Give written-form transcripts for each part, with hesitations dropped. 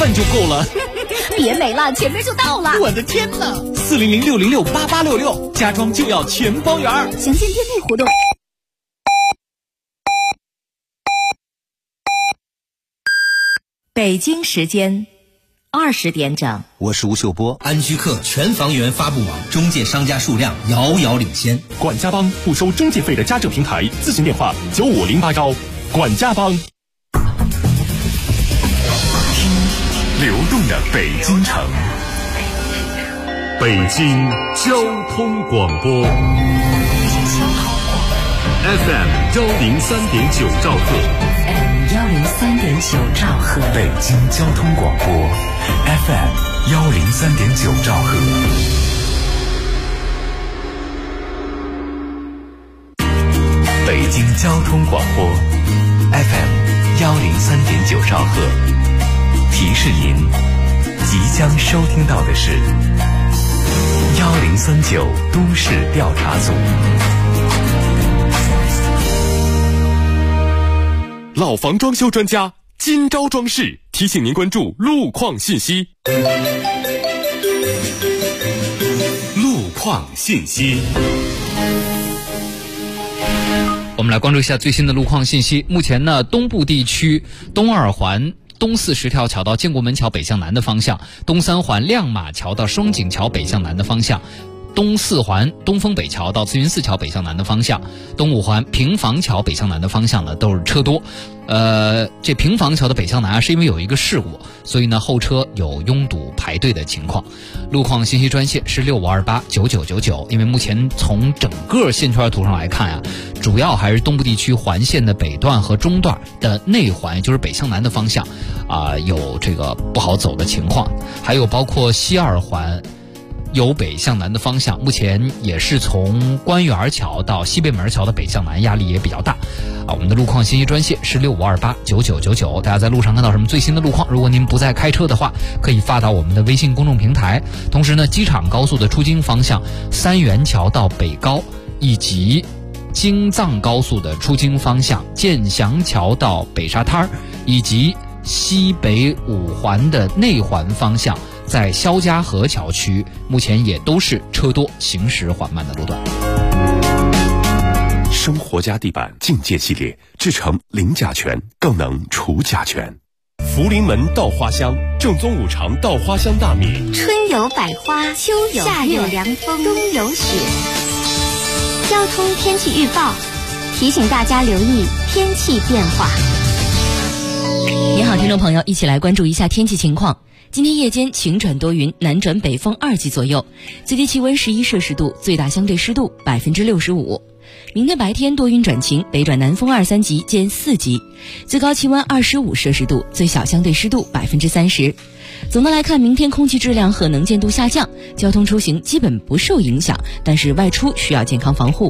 万就够了。 别美了，前面就到了。 我的天哪！400-606-8866，家装就要全包圆。 详见店内活动。北京时间20点整， 我是吴秀波。 安居客全房源发布网，中介商家数量遥遥领先。 管家帮不收中介费的家政平台，咨询电话9508管家帮。流动的北京城，北京交通广播 FM 103.9兆赫 103.9兆赫， 北京交通广播 FM 103.9兆赫。北京交通广播 FM 103.9兆赫。提示您，即将收听到的是1039都市调查组。老房装修专家今朝装饰提醒您关注路况信息。路况信息。 我们来关注一下最新的路况信息。目前呢，东部地区东二环东四十条桥到建国门桥北向南的方向，东三环亮马桥到双井桥北向南的方向，东四环东风北桥到慈云寺桥北向南的方向，东五环平房桥北向南的方向呢都是车多。这平房桥的北向南是因为有一个事故，所以呢后车有拥堵排队的情况。路况信息专线是65289999，因为目前从整个线圈图上来看啊，主要还是东部地区环线的北段和中段的内环，就是北向南的方向有这个不好走的情况，还有包括西二环由北向南的方向，目前也是从官园桥到西北门桥的北向南压力也比较大我们的路况信息专线是65289999，大家在路上看到什么最新的路况，如果您不在开车的话，可以发到我们的微信公众平台。同时呢，机场高速的出京方向三元桥到北高，以及京藏高速的出京方向建祥桥到北沙滩，以及西北五环的内环方向在肖家河桥区，目前也都是车多行驶缓慢的路段。 生活家地板境界系列制成零甲醛，更能除甲醛。福临门稻花香，正宗五常稻花香大米。 春有百花，秋有夏有凉风，冬有雪。交通天气预报提醒大家留意天气变化。 您好，听众朋友，一起来关注一下天气情况。今天夜间晴转多云，南转北风2级左右，最低气温11摄氏度，最大相对湿度65%。明天白天多云转晴，北转南风2、3级见4级，最高气温25摄氏度，最小相对湿度30%。总的来看，明天空气质量和能见度下降，交通出行基本不受影响，但是外出需要健康防护。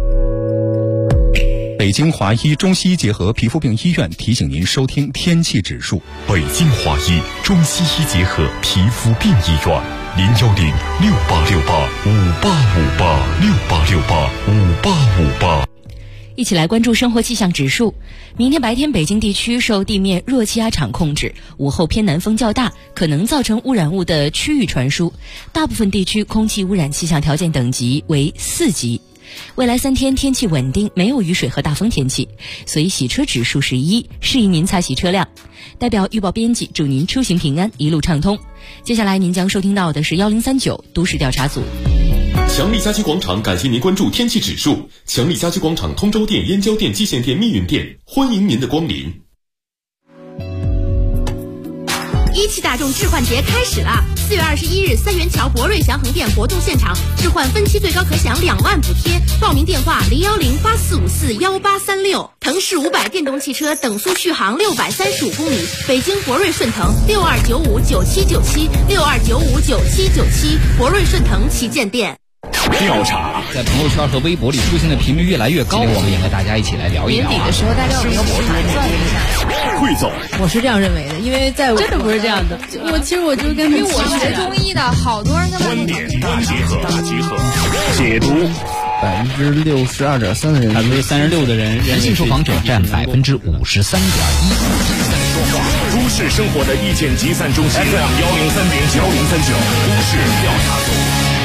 北京华医中西医结合皮肤病医院提醒您收听天气指数。 北京华医中西医结合皮肤病医院，010-6868-5858，6868-5858。 一起来关注生活气象指数。明天白天北京地区受地面弱气压场控制，午后偏南风较大，可能造成污染物的区域传输，大部分地区空气污染气象条件等级为4级。未来3天天气稳定，没有雨水和大风天气，所以洗车指数是1，适宜您擦洗车辆。代表预报编辑祝您出行平安，一路畅通。接下来您将收听到的是1039都市调查组。 强力家居广场感谢您关注天气指数。强力家居广场通州店、燕郊店、蓟县店、密云店，欢迎您的光临。 17大众置换节开始了！4月21日，三元桥博瑞祥恒店活动现场，置换分期最高可享2万补贴。报名电话010-8454-1836。腾势500电动汽车等速续航635公里，北京博瑞顺腾62959797，62959797，博瑞顺腾旗舰店。 调查在朋友圈和微博里出现的频率越来越高，我们也和大家一起来聊一聊。 年底的时候，大家有没有盘算一下？ 汇总， 我是这样认为的，因为在真的不是这样的。其实我就跟因为我学中医的，好多人他们观点大集合，解读。 62.3%的人，36%的人， 男性受访者占53.1%。 说话。都市生活的意见集散中心 FM 103.9，都市调查组。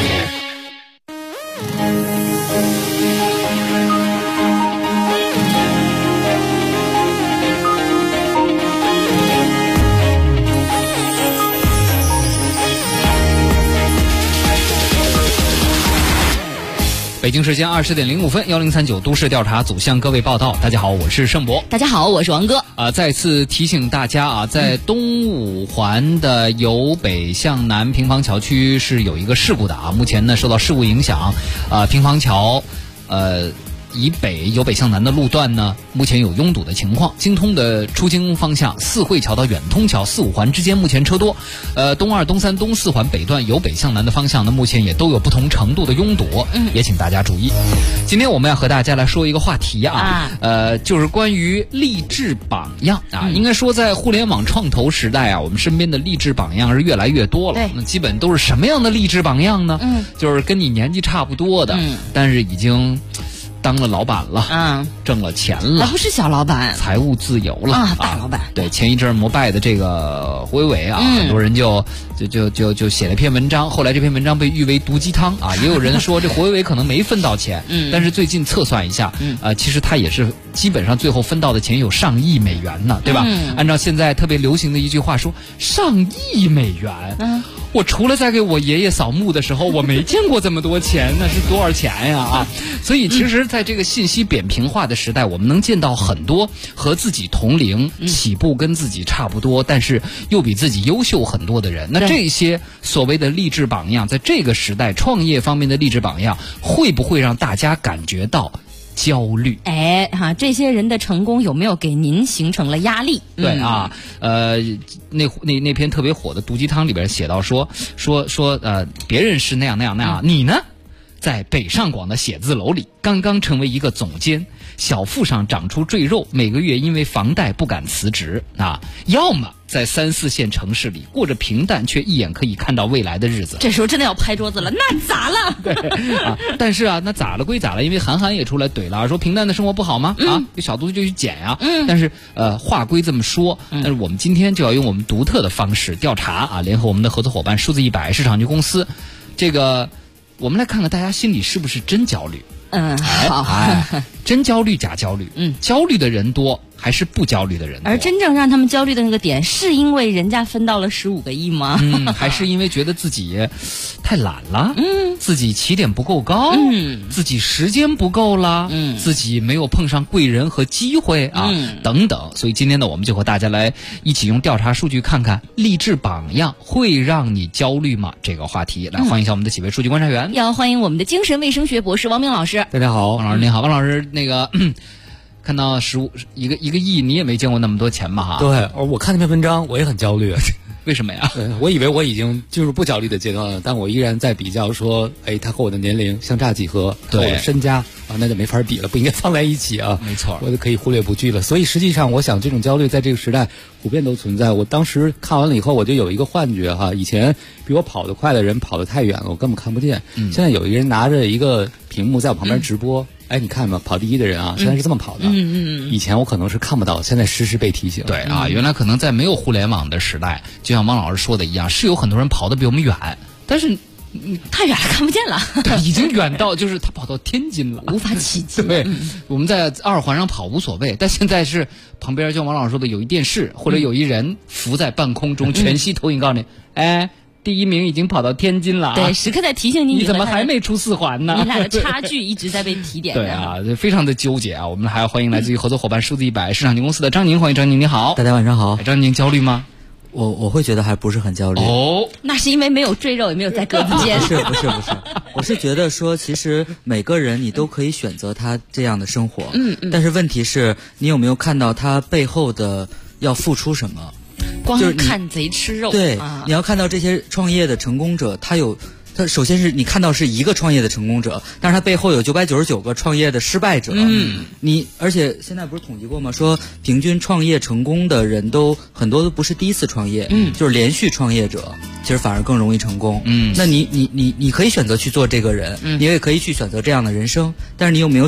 北京时间20点05分，1039都市调查组向各位报道。大家好，我是盛博。 大家好，我是王哥。 再次提醒大家啊，在东五环的由北向南平房桥区是有一个事故的啊。目前呢，受到事故影响，平房桥以北由北向南的路段呢，目前有拥堵的情况。京通的出京方向四惠桥到远通桥4、5环之间目前车多。东2、东3、东4环北段由北向南的方向呢，目前也都有不同程度的拥堵，也请大家注意。今天我们要和大家来说一个话题啊，就是关于励志榜样啊。应该说在互联网创投时代啊，我们身边的励志榜样是越来越多了。那基本都是什么样的励志榜样呢？就是跟你年纪差不多的，但是已经当了老板了，挣了钱了， 不是小老板， 财务自由了大老板。 对，前一阵膜拜的这个胡伟伟啊，很多人就写了篇文章，后来这篇文章被誉为毒鸡汤啊。也有人说这胡伟伟可能没分到钱，但是最近测算一下，其实他也是基本上最后分到的钱有上亿美元呢，对吧？按照现在特别流行的一句话说，上亿美元。我除了在给我爷爷扫墓的时候，我没见过这么多钱，那是多少钱呀啊！所以其实在这个信息扁平化的时代，我们能见到很多和自己同龄、起步跟自己差不多，但是又比自己优秀很多的人。那这些所谓的励志榜样，在这个时代创业方面的励志榜样，会不会让大家感觉到焦虑？ 这些人的成功有没有给您形成了压力？ 对啊，那篇特别火的毒鸡汤里边写到说，别人是那样，你呢？在北上广的写字楼里，刚刚成为一个总监，小腹上长出赘肉，每个月因为房贷不敢辞职啊。要么在3、4线城市里过着平淡却一眼可以看到未来的日子。 这时候真的要拍桌子了，那咋了？ 对啊，但是啊，那咋了归咋了，因为韩寒也出来怼了，说平淡的生活不好吗？有小肚子就去减呀。但是话归这么说，但是我们今天就要用我们独特的方式调查啊，联合我们的合作伙伴数字100市场局公司，这个我们来看看大家心里是不是真焦虑。 好， 真焦虑假焦虑，焦虑的人多还是不焦虑的人多？ 而真正让他们焦虑的那个点，是因为人家分到了15个亿吗？ 还是因为觉得自己太懒了？自己起点不够高？自己时间不够了？自己没有碰上贵人和机会啊？等等。所以今天呢，我们就和大家来一起用调查数据看看，励志榜样会让你焦虑吗？这个话题，来欢迎一下我们的几位数据观察员。 要欢迎我们的精神卫生学博士王明老师。 大家好， 王老师您好。王老师，那个看到一个亿，你也没见过那么多钱吧？哈。 对，我看那篇文章，我也很焦虑。 为什么呀？ 我以为我已经进入不焦虑的阶段了，但我依然在比较说，他和我的年龄相差几何，和我的身家啊，那就没法比了，不应该放在一起啊。 没错， 我就可以忽略不计了。所以实际上，我想这种焦虑在这个时代普遍都存在。我当时看完了以后，我就有一个幻觉哈，以前比我跑得快的人跑得太远了，我根本看不见。现在有一个人拿着一个屏幕在我旁边直播。你看嘛，跑第一的人啊，现在是这么跑的。以前我可能是看不到，现在时时被提醒。 对啊，原来可能在没有互联网的时代，就像汪老师说的一样，是有很多人跑得比我们远，但是太远了，看不见了。 对，已经远到就是他跑到天津了， 无法企及。 对，我们在2环上跑无所谓，但现在是旁边像王老师说的，有一电视或者有一人浮在半空中，全息投影告诉你，第一名已经跑到天津了， 对，时刻在提醒你， 你怎么还没出4环呢？ 你俩的差距一直在被提点。 对啊，非常的纠结啊。我们还要欢迎来自于合作伙伴数字100市场级公司的张宁，欢迎张宁，你好。 大家晚上好。 张宁焦虑吗？ 我会觉得还不是很焦虑。 那是因为没有赘肉，也没有在格子间。 不是，我是觉得说，其实每个人你都可以选择他这样的生活。但是问题是你有没有看到他背后的要付出什么？ 光看贼吃肉。 对，你要看到这些创业的成功者，他首先是你看到是一个创业的成功者，但是他背后有999个创业的失败者。而且现在不是统计过吗？说平均创业成功的人很多都不是第一次创业，就是连续创业者，其实反而更容易成功。那你可以选择去做这个人，你也可以去选择这样的人生，但是你有没有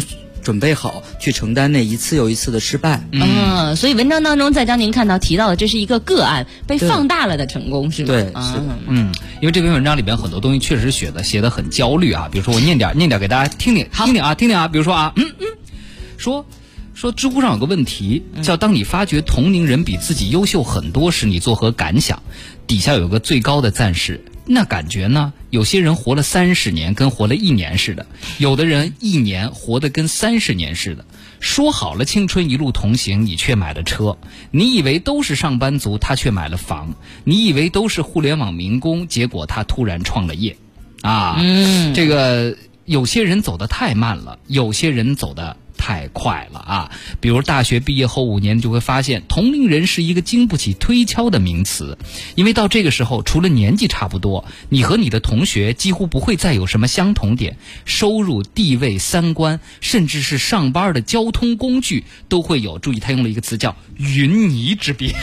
准备好去承担那一次又一次的失败。 所以文章当中，在张宁看到提到的，这是一个个案被放大了的成功，是吗？ 对， 因为这篇文章里边很多东西确实写得很焦虑啊。比如说我念点给大家听听啊。比如说说知乎上有个问题叫当你发觉同龄人比自己优秀很多时，你作何感想？底下有个最高的赞是，那感觉呢，有些人活了30年跟活了1年似的，有的人1年活得跟30年似的。说好了青春一路同行，你却买了车；你以为都是上班族，他却买了房；你以为都是互联网民工，结果他突然创了业。这个有些人走得太慢了，有些人走得太快了啊！比如大学毕业后5年，就会发现同龄人是一个经不起推敲的名词，因为到这个时候，除了年纪差不多，你和你的同学几乎不会再有什么相同点，收入、地位、三观，甚至是上班的交通工具都会有。注意，他用了一个词叫“云泥之别”。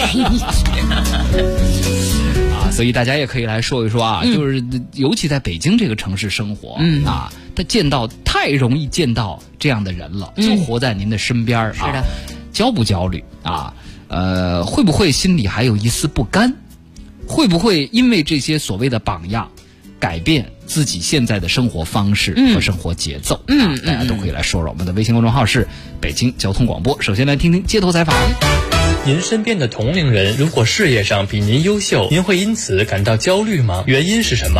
所以大家也可以来说一说啊，就是尤其在北京这个城市生活他太容易见到这样的人了，就活在您的身边是的， 焦不焦虑啊？会不会心里还有一丝不甘？会不会因为这些所谓的榜样，改变自己现在的生活方式和生活节奏？大家都可以来说说。我们的微信公众号是北京交通广播。首先来听听街头采访。 您身边的同龄人如果事业上比您优秀，您会因此感到焦虑吗？原因是什么？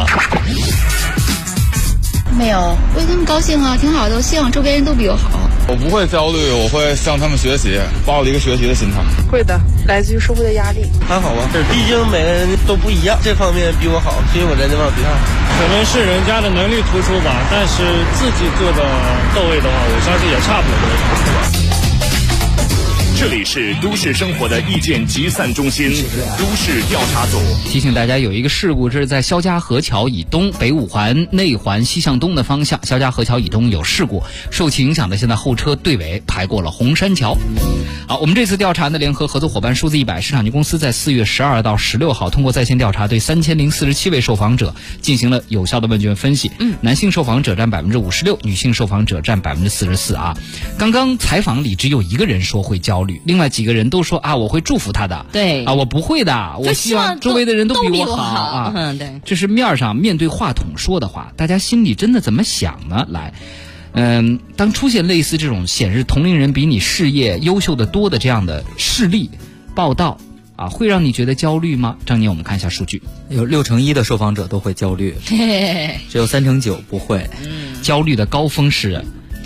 没有，我也很高兴啊，挺好的，我希望周边人都比我好。 我不会焦虑，我会向他们学习，抱着一个学习的心态。 会的，来自于社会的压力。 还好吧，毕竟每个人都不一样，这方面比我好，所以我在这方比他好。 可能是人家的能力突出吧，但是自己做的到位的话，我相信也差不了多少。 这里是都市生活的意见集散中心，都市调查组提醒大家有一个事故，这是在肖家河桥以东北5环内环西向东的方向，肖家河桥以东有事故，受其影响的现在后车队尾排过了红山桥。好，我们这次调查的联合合作伙伴数字100市场局公司在4月12到16号通过在线调查，对3047位受访者进行了有效的问卷分析。男性受访者占56%，女性受访者占44%啊。刚刚采访里只有一个人说会焦虑，另外几个人都说我会祝福他的。 对我不会的，我希望周围的人都比我好对， 这是面上面对话筒说的话，大家心里真的怎么想呢？来。当出现类似这种显示同龄人比你事业优秀的多的这样的事例报道会让你觉得焦虑吗？张宁，我们看一下数据， 有61%的受访者都会焦虑，只有3%9%不会。 焦虑的高峰是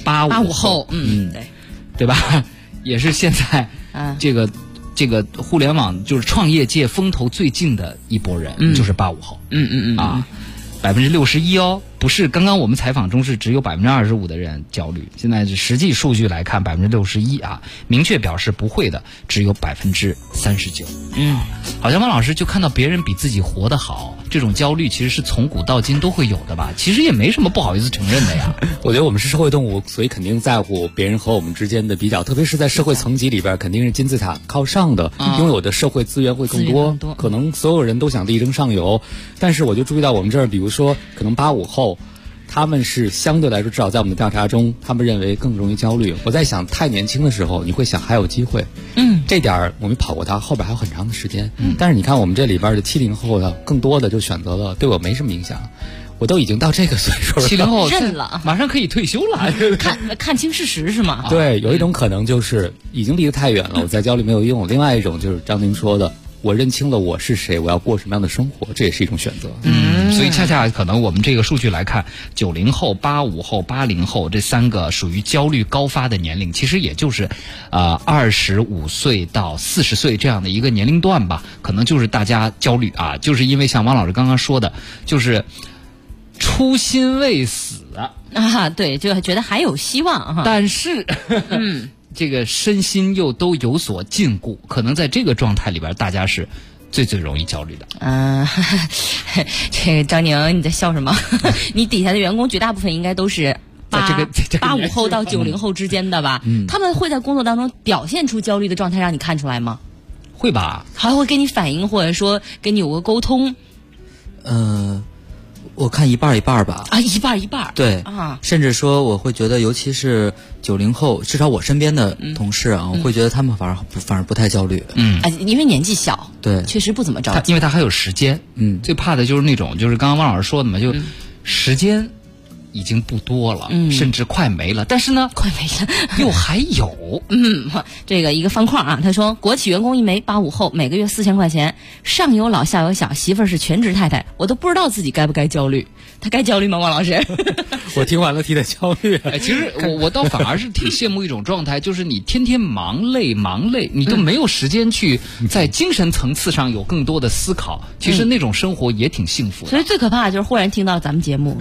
85后，对吧？也是现在这个互联网就是创业界风头最近的一波人，就是85后。61%哦，不是刚刚我们采访中是只有25%的人焦虑，现在是实际数据来看61%明确表示不会的只有39%。好像汪老师就看到别人比自己活得好，这种焦虑其实是从古到今都会有的吧？其实也没什么不好意思承认的呀。 我觉得我们是社会动物，所以肯定在乎别人和我们之间的比较，特别是在社会层级里边，肯定是金字塔靠上的，拥有的社会资源会更多，可能所有人都想力争上游。但是我就注意到我们这儿，比如说可能85后，他们是相对来说，至少在我们的调查中，他们认为更容易焦虑。我在想，太年轻的时候，你会想还有机会，这点儿我们跑过它，后边还有很长的时间。但是你看我们这里边的70后的，更多的就选择了对我没什么影响。我都已经到这个岁数了 ，70后认了， 马上可以退休了。 看清事实是吗？ 对，有一种可能就是已经离得太远了，我再焦虑没有用；另外一种就是张宁说的，我认清了我是谁，我要过什么样的生活，这也是一种选择。 所以恰恰可能我们这个数据来看，90后、85后、80后这3个属于焦虑高发的年龄，其实也就是25岁到40岁这样的一个年龄段吧，可能就是大家焦虑就是因为像王老师刚刚说的，就是初心未死对，就觉得还有希望但是这个身心又都有所禁锢，可能在这个状态里边，大家是最容易焦虑的。 这个张宁你在笑什么？你底下的员工绝大部分应该都是85后到90后之间的吧？他们会在工作当中表现出焦虑的状态，让你看出来吗？ 会吧， 还会跟你反映，或者说跟你有个沟通。 我看一半一半吧。 啊，一半一半。 对啊， 甚至说我会觉得，尤其是90后，至少我身边的同事啊，我会觉得他们反而不太焦虑。 因为年纪小， 对， 确实不怎么着急， 因为他还有时间。最怕的就是那种，就是刚刚汪老师说的嘛，就时间已经不多了，甚至快没了，但是呢， 快没了， 又还有。 这个一个方框啊，他说国企员工一枚，85后每个月4000块钱，上有老下有小，媳妇儿是全职太太，我都不知道自己该不该焦虑。他该焦虑吗，王老师？ 我听完了替他焦虑。 其实我倒反而是挺羡慕一种状态，就是你天天忙累，你都没有时间去在精神层次上有更多的思考。其实那种生活也挺幸福的。 所以最可怕的就是忽然听到咱们节目，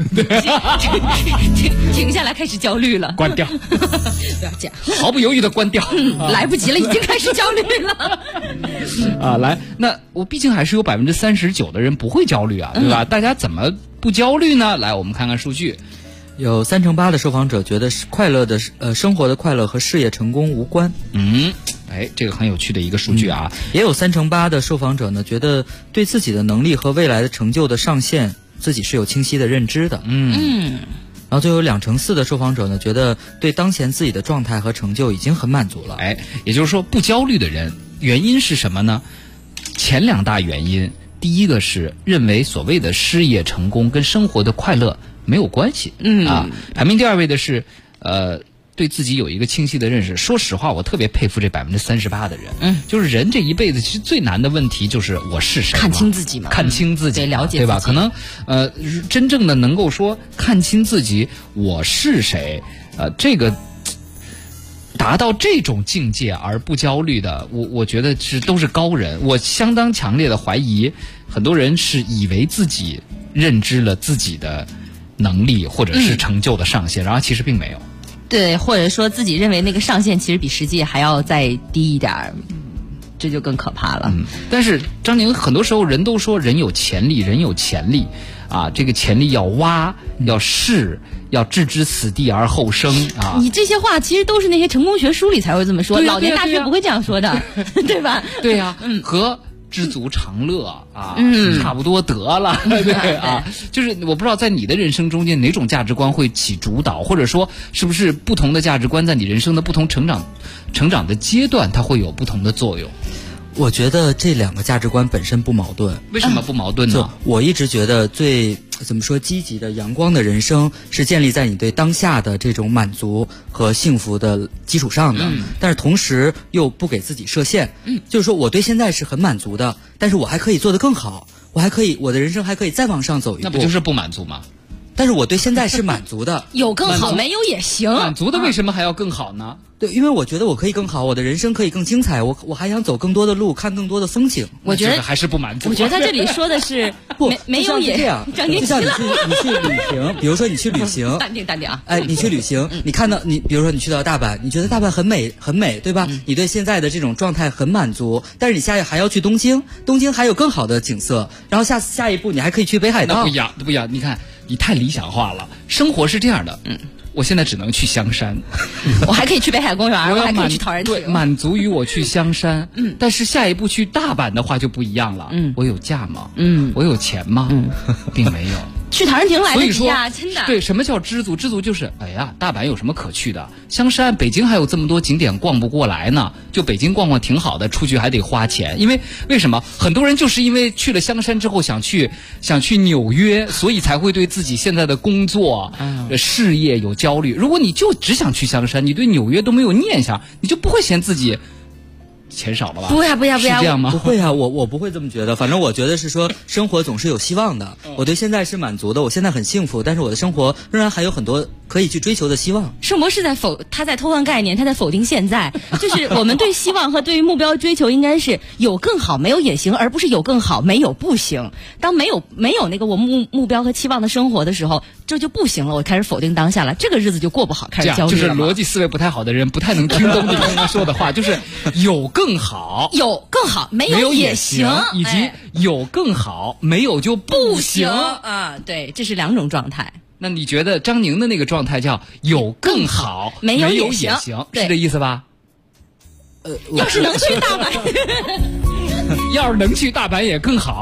停下来开始焦虑了， 关掉， 不要这样， 毫不犹豫的关掉， 来不及了，已经开始焦虑了。 来，那我毕竟还是有39%的人不会焦虑啊，对吧？大家怎么不焦虑呢？来，我们看看数据。 有38%的受访者觉得快乐的生活的快乐和事业成功无关。 这个很有趣的一个数据啊。 也有38%的受访者呢，觉得对自己的能力和未来的成就的上限，自己是有清晰的认知的。然后就有2%的受访者呢，觉得对当前自己的状态和成就已经很满足了。 也就是说，不焦虑的人，原因是什么呢？前2大原因，第一个是认为所谓的事业成功跟生活的快乐没有关系。排名第2位的是对自己有一个清晰的认识。说实话，我特别佩服这38%的人。就是人这一辈子其实最难的问题就是我是谁， 看清自己嘛， 看清自己， 了解自己， 对吧？可能真正的能够说看清自己我是谁，这个达到这种境界而不焦虑的，我觉得都是高人。我相当强烈的怀疑，很多人是以为自己认知了自己的能力或者是成就的上限，然后其实并没有。 对，或者说自己认为那个上限其实比实际还要再低一点，这就更可怕了。 但是张宁，很多时候人都说人有潜力，啊，这个潜力要挖，要试，要置之死地而后生啊！ 你这些话其实都是那些成功学书里才会这么说，老年大学不会这样说的，对吧？ 对呀，和知足常乐啊，差不多得了，对啊，就是我不知道在你的人生中间哪种价值观会起主导，或者说是不是不同的价值观在你人生的不同成长的阶段，它会有不同的作用。 我觉得这2个价值观本身不矛盾。 为什么不矛盾呢？ 我一直觉得最积极的阳光的人生是建立在你对当下的这种满足和幸福的基础上的，但是同时又不给自己设限。就是说我对现在是很满足的，但是我还可以做得更好，我的人生还可以再往上走一步。 那不就是不满足吗？ 但是我对现在是满足的， 有更好没有也行。 满足的为什么还要更好呢？ 对，因为我觉得我可以更好，我的人生可以更精彩，我还想走更多的路，看更多的风景。 我觉得还是不满足。 我觉得他这里说的是没有也这样，就像你去旅行，比如说你去旅行， 淡定啊！ 你去旅行，你看到比如说你去到大阪，你觉得大阪很美，对吧？你对现在的这种状态很满足，但是你下一还要去东京还有更好的景色，然后下一步你还可以去北海道。 那不一样，你看你太理想化了，生活是这样的。我现在只能去香山， 我还可以去北海公园，我还可以去陶然亭。 对，满足于我去香山。但是下一步去大阪的话就不一样了。我有假吗？我有钱吗？并没有。 去陶然亭来得及啊，真的。 对，什么叫知足？知足就是，大阪有什么可去的？香山、北京还有这么多景点逛不过来呢。就北京逛逛挺好的，出去还得花钱。因为什么？很多人就是因为去了香山之后想去纽约，所以才会对自己现在的工作、事业有焦虑。如果你就只想去香山，你对纽约都没有念想，你就不会嫌自己钱少了吧？ 不呀， 是这样吗？ 不会啊，我不会这么觉得。反正我觉得是说，生活总是有希望的。我对现在是满足的，我现在很幸福，但是我的生活仍然还有很多可以去追求的希望。 圣博是他在偷换概念，他在否定现在。就是我们对希望和对于目标追求，应该是有更好没有也行，而不是有更好没有不行。当没有那个我目标和期望的生活的时候，这就不行了。我开始否定当下了，这个日子就过不好，开始焦虑了。 就是逻辑思维不太好的人不太能听懂你刚刚说的话，就是有更好， 没有也行， 以及有更好没有就不行啊。对，这是2种状态。 那你觉得张宁的那个状态叫有更好没有也行，是这意思吧？ 要是能去大阪， 要是能去大阪也更好，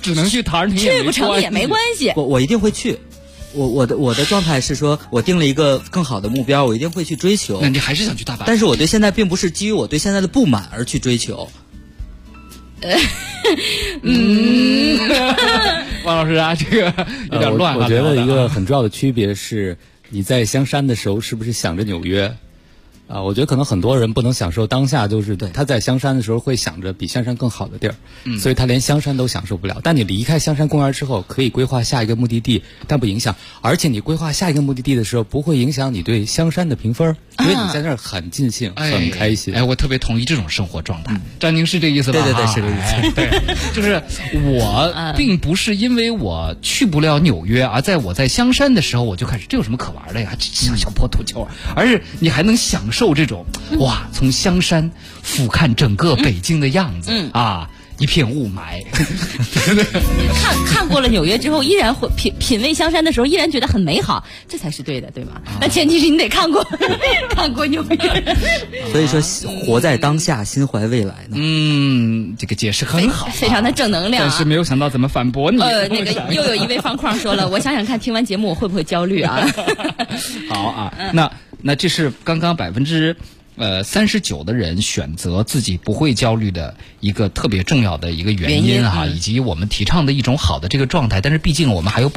只能去陶然亭， 去不成也没关系。 我一定会去。我的状态是说，我定了一个更好的目标，我一定会去追求。 那你还是想去大阪？ 但是我对现在并不是基于我对现在的不满而去追求。 王老师啊，这个有点乱。 我觉得一个很重要的区别是，你在香山的时候是不是想着纽约？我觉得可能很多人不能享受当下，就是他在香山的时候会想着比香山更好的地儿，所以他连香山都享受不了。但你离开香山公园之后，可以规划下一个目的地，但不影响。而且你规划下一个目的地的时候，不会影响你对香山的评分，因为你在那儿很尽兴、很开心。 我特别同意这种生活状态。张宁是这意思吧？ 对，是这意思。 对，就是我并不是因为我去不了纽约，而在我在香山的时候，我就开始这有什么可玩的呀？这小破土球，而是你还能享受这种哇，从香山俯瞰整个北京的样子啊，一片雾霾。 看过了纽约之后，依然会品味香山的时候，依然觉得很美好，这才是对的，对吗？那前提是你得看过纽约。 所以说，活在当下，心怀未来呢。 这个解释很好， 非常的正能量。 但是没有想到怎么反驳你。 那个又有一位方框说了，我想想看，听完节目我会不会焦虑啊？ 好啊，那这是刚刚39%的人选择自己不会焦虑的一个特别重要的一个原因哈，以及我们提倡的一种好的这个状态。但是毕竟我们还有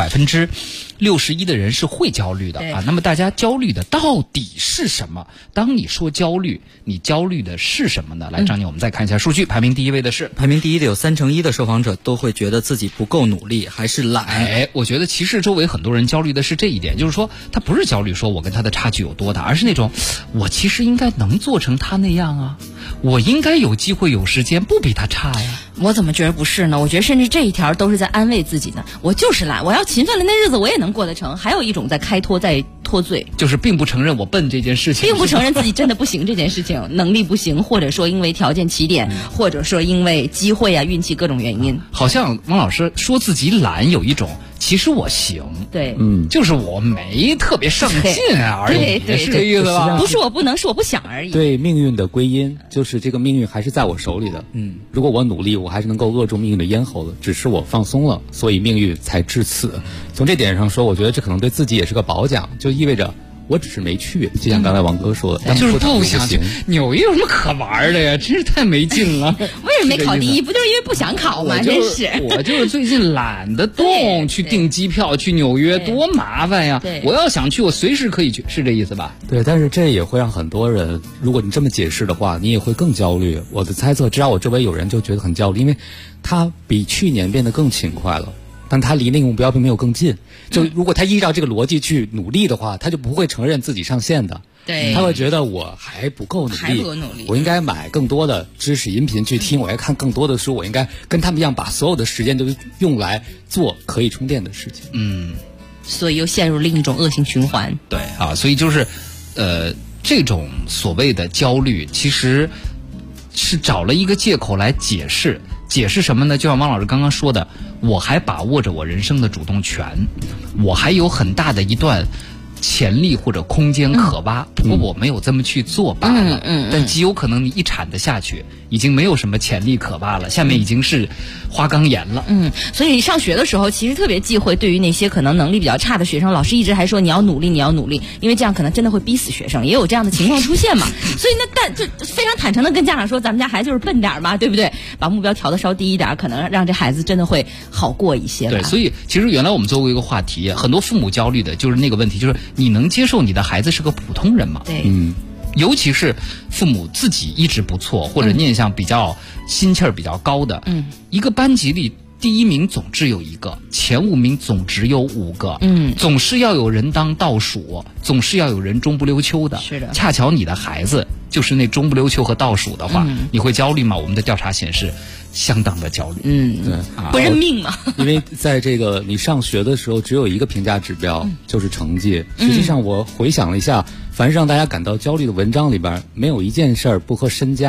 61%的人是会焦虑的啊。那么大家焦虑的到底是什么？当你说焦虑，你焦虑的是什么呢？来，张宁，我们再看一下数据，排名第一位的有1/3的受访者都会觉得自己不够努力，还是懒。 我觉得其实周围很多人焦虑的是这一点，就是说他不是焦虑说我跟他的差距有多大，而是那种我其实应该能做成他那样啊，我应该有机会有时间不比他差呀。 我怎么觉得不是呢？我觉得甚至这一条都是在安慰自己呢。我就是懒，我要勤奋了，那日子我也能过得成。还有一种在开脱，在脱罪， 就是并不承认我笨这件事情， 并不承认自己真的不行这件事情，能力不行，或者说因为条件起点，或者说因为机会啊、运气各种原因。 好像王老师说自己懒有一种，其实我行， 对， 就是我没特别上进啊而已， 对， 是这意思吧？ 不是我不能，是我不想而已。 对命运的归因，就是这个命运还是在我手里的。如果我努力，我还是能够扼住命运的咽喉的，只是我放松了，所以命运才至此。从这点上说，我觉得这可能对自己也是个褒奖，就意味着我只是没去，就像刚才王哥说的，但就是不想去。纽约有什么可玩的呀？真是太没劲了。 为什么没考第一？不就是因为不想考吗？真是。 我就是最近懒得动去订机票去纽约，多麻烦呀！我要想去，我随时可以去，是这意思吧？ 对，但是这也会让很多人，如果你这么解释的话，你也会更焦虑。我的猜测，至少我周围有人就觉得很焦虑，因为他比去年变得更勤快了。但他离那个目标并没有更近，就如果他依照这个逻辑去努力的话，他就不会承认自己上线的。 对， 他会觉得我还不够努力，我应该买更多的知识音频去听，我要看更多的书，我应该跟他们一样把所有的时间都用来做可以充电的事情。 所以又陷入另一种恶性循环。 对啊，所以就是这种所谓的焦虑，其实是找了一个借口来解释什么呢？就像汪老师刚刚说的，我还把握着我人生的主动权，我还有很大的一段潜力或者空间可挖，不过我没有这么去做罢了。但极有可能你一铲子下去，已经没有什么潜力可挖了，下面已经是花岗岩了。 所以上学的时候其实特别忌讳对于那些可能能力比较差的学生，老师一直还说你要努力，因为这样可能真的会逼死学生，也有这样的情况出现嘛。所以但就非常坦诚的跟家长说，咱们家孩子就是笨点嘛，对不对？把目标调得稍低一点，可能让这孩子真的会好过一些。 对，所以其实原来我们做过一个话题，很多父母焦虑的就是那个问题，就是你能接受你的孩子是个普通人吗？ 对， 尤其是父母自己一直不错，或者念想比较心气儿比较高的，一个班级里第1名总只有1个，前5名总只有5个，总是要有人当倒数，总是要有人中不溜秋的。 是的， 恰巧你的孩子就是那中不溜秋和倒数的话，你会焦虑吗？我们的调查显示，相当的焦虑。 对， 不认命嘛。 因为在这个你上学的时候，只有一个评价指标，就是成绩。实际上，我回想了一下，凡是让大家感到焦虑的文章里边，没有一件事儿不和身家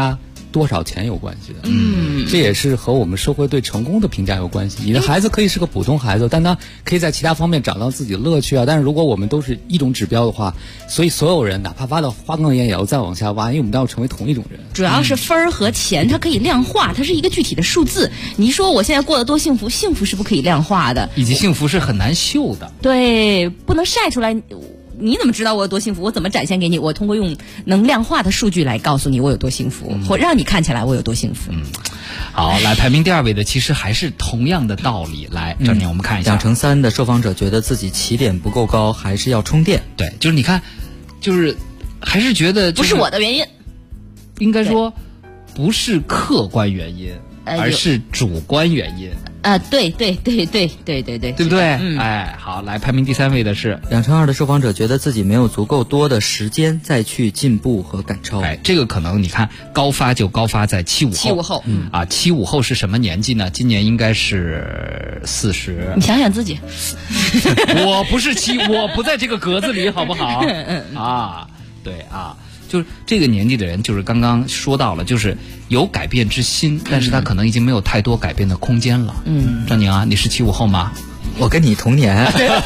多少钱有关系的。这也是和我们社会对成功的评价有关系。你的孩子可以是个普通孩子，但他可以在其他方面找到自己的乐趣啊。但是如果我们都是一种指标的话，所以所有人哪怕挖到花岗岩也要再往下挖，因为我们都要成为同一种人。 主要是分儿和钱，它可以量化，它是一个具体的数字。你说我现在过得多幸福，幸福是不可以量化的， 以及幸福是很难秀的。 对，不能晒出来。你怎么知道我有多幸福？我怎么展现给你？我通过用能量化的数据来告诉你我有多幸福，或让你看起来我有多幸福。 好，来排名第2位的，其实还是同样的道理。来，张宁，我们看一下，2 成3的受访者觉得自己起点不够高，还是要充电。 对，就是你看，就是还是觉得、 不是我的原因， 应该说不是客观原因，而是主观原因。 对，对不对？好，来排名第3位的是 2成2的受访者觉得自己没有足够多的时间再去进步和赶超。 这个可能你看高发就高发在75后，75后是什么年纪呢？今年应该是40。 你想想自己， 我不是我不在这个格子里，好不好？对啊。就是这个年纪的人，就是刚刚说到了，就是有改变之心，但是他可能已经没有太多改变的空间了。张宁啊，你是75后吗？ 我跟你同年。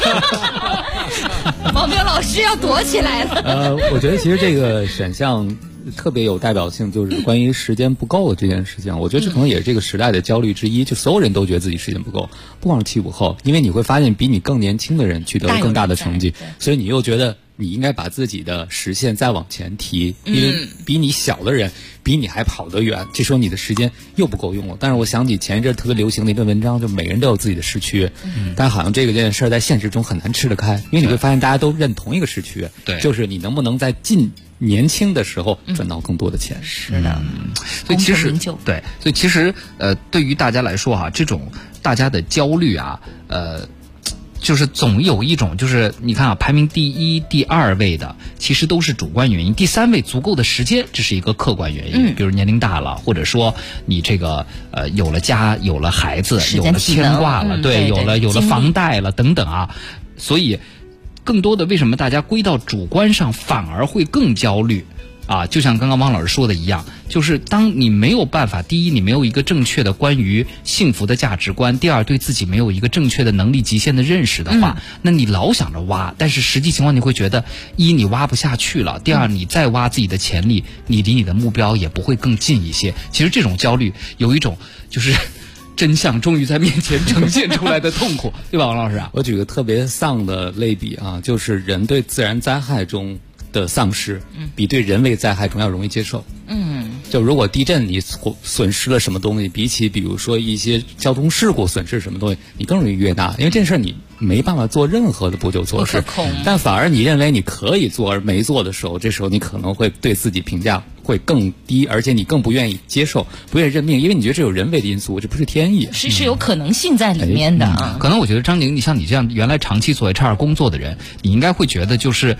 王彪老师要躲起来了。 我觉得其实这个选项特别有代表性，就是关于时间不够的这件事情。我觉得这可能也是这个时代的焦虑之一，就所有人都觉得自己时间不够，不光是75后，因为你会发现比你更年轻的人取得了更大的成绩，所以你又觉得你应该把自己的时限再往前提，因为比你小的人比你还跑得远，这时候你的时间又不够用了。但是我想起前一阵特别流行的一篇文章，就每个人都有自己的时区，但好像这件事在现实中很难吃得开，因为你会发现大家都认同一个时区，就是你能不能在年轻的时候赚到更多的钱。 是的， 所以其实所以其实对于大家来说哈，这种大家的焦虑啊，就是总有一种，就是你看啊，排名第1、第2位的其实都是主观原因，第3位足够的时间，这是一个客观原因，比如年龄大了，或者说你这个有了家，有了孩子，有了牵挂了，有了房贷了等等啊，所以更多的为什么大家归到主观上反而会更焦虑？就像刚刚汪老师说的一样，就是当你没有办法，第一，你没有一个正确的关于幸福的价值观；第二，对自己没有一个正确的能力极限的认识的话，那你老想着挖，但是实际情况你会觉得，一，你挖不下去了；第二，你再挖自己的潜力，你离你的目标也不会更近一些。其实这种焦虑有一种就是真相终于在面前呈现出来的痛苦，对吧，王老师啊？ 我举个特别丧的类比啊，就是人对自然灾害中的丧失，比对人为灾害中要容易接受。就如果地震你损失了什么东西，比如说一些交通事故损失什么东西，你更容易悦纳，因为这事儿你没办法做任何的补救措施，但反而你认为你可以做而没做的时候，这时候你可能会对自己评价会更低，而且你更不愿意接受，不愿意认命，因为你觉得这有人为的因素，这不是天意， 是有可能性在里面的啊。 可能我觉得张宁，你像你这样原来长期做 HR 工作的人，你应该会觉得就是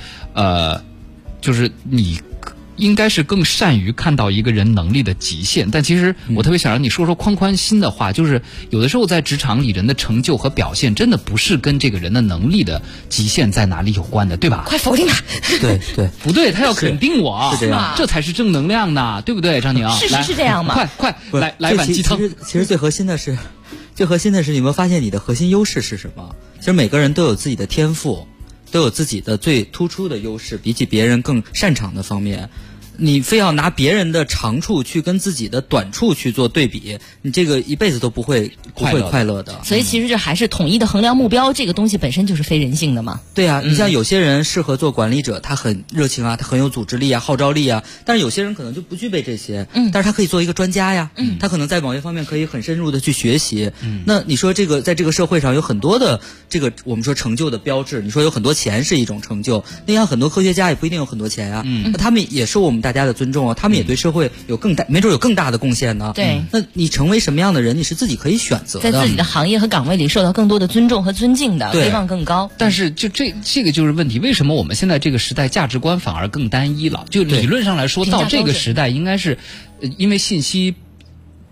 你应该是更善于看到一个人能力的极限，但其实我特别想让你说说宽心的话，就是有的时候在职场里人的成就和表现真的不是跟这个人的能力的极限在哪里有关的，对吧？ 快否定他！ 对， 不对，他要肯定我， 是这样， 这才是正能量呢，对不对，张宁？ 事实是这样吗？ 快来碗鸡汤。 其实最核心的是，你有没有发现你的核心优势是什么？其实每个人都有自己的天赋，都有自己的最突出的优势，比起别人更擅长的方面。你非要拿别人的长处去跟自己的短处去做对比，你这个一辈子都不会快乐的。 所以其实这还是统一的衡量目标，这个东西本身就是非人性的嘛。 对啊，你像有些人适合做管理者，他很热情啊，他很有组织力啊，号召力啊，但是有些人可能就不具备这些，但是他可以做一个专家呀，他可能在某些方面可以很深入的去学习。那你说这个在这个社会上有很多的这个我们说成就的标志，你说有很多钱是一种成就，那样很多科学家也不一定有很多钱啊，那他们也受我们大家的尊重啊，他们也对社会有没准有更大的贡献呢。 对， 那你成为什么样的人，你是自己可以选择的， 在自己的行业和岗位里受到更多的尊重和尊敬的，威望更高。 但是就这个就是问题，为什么我们现在这个时代价值观反而更单一了？就理论上来说，到这个时代应该是因为信息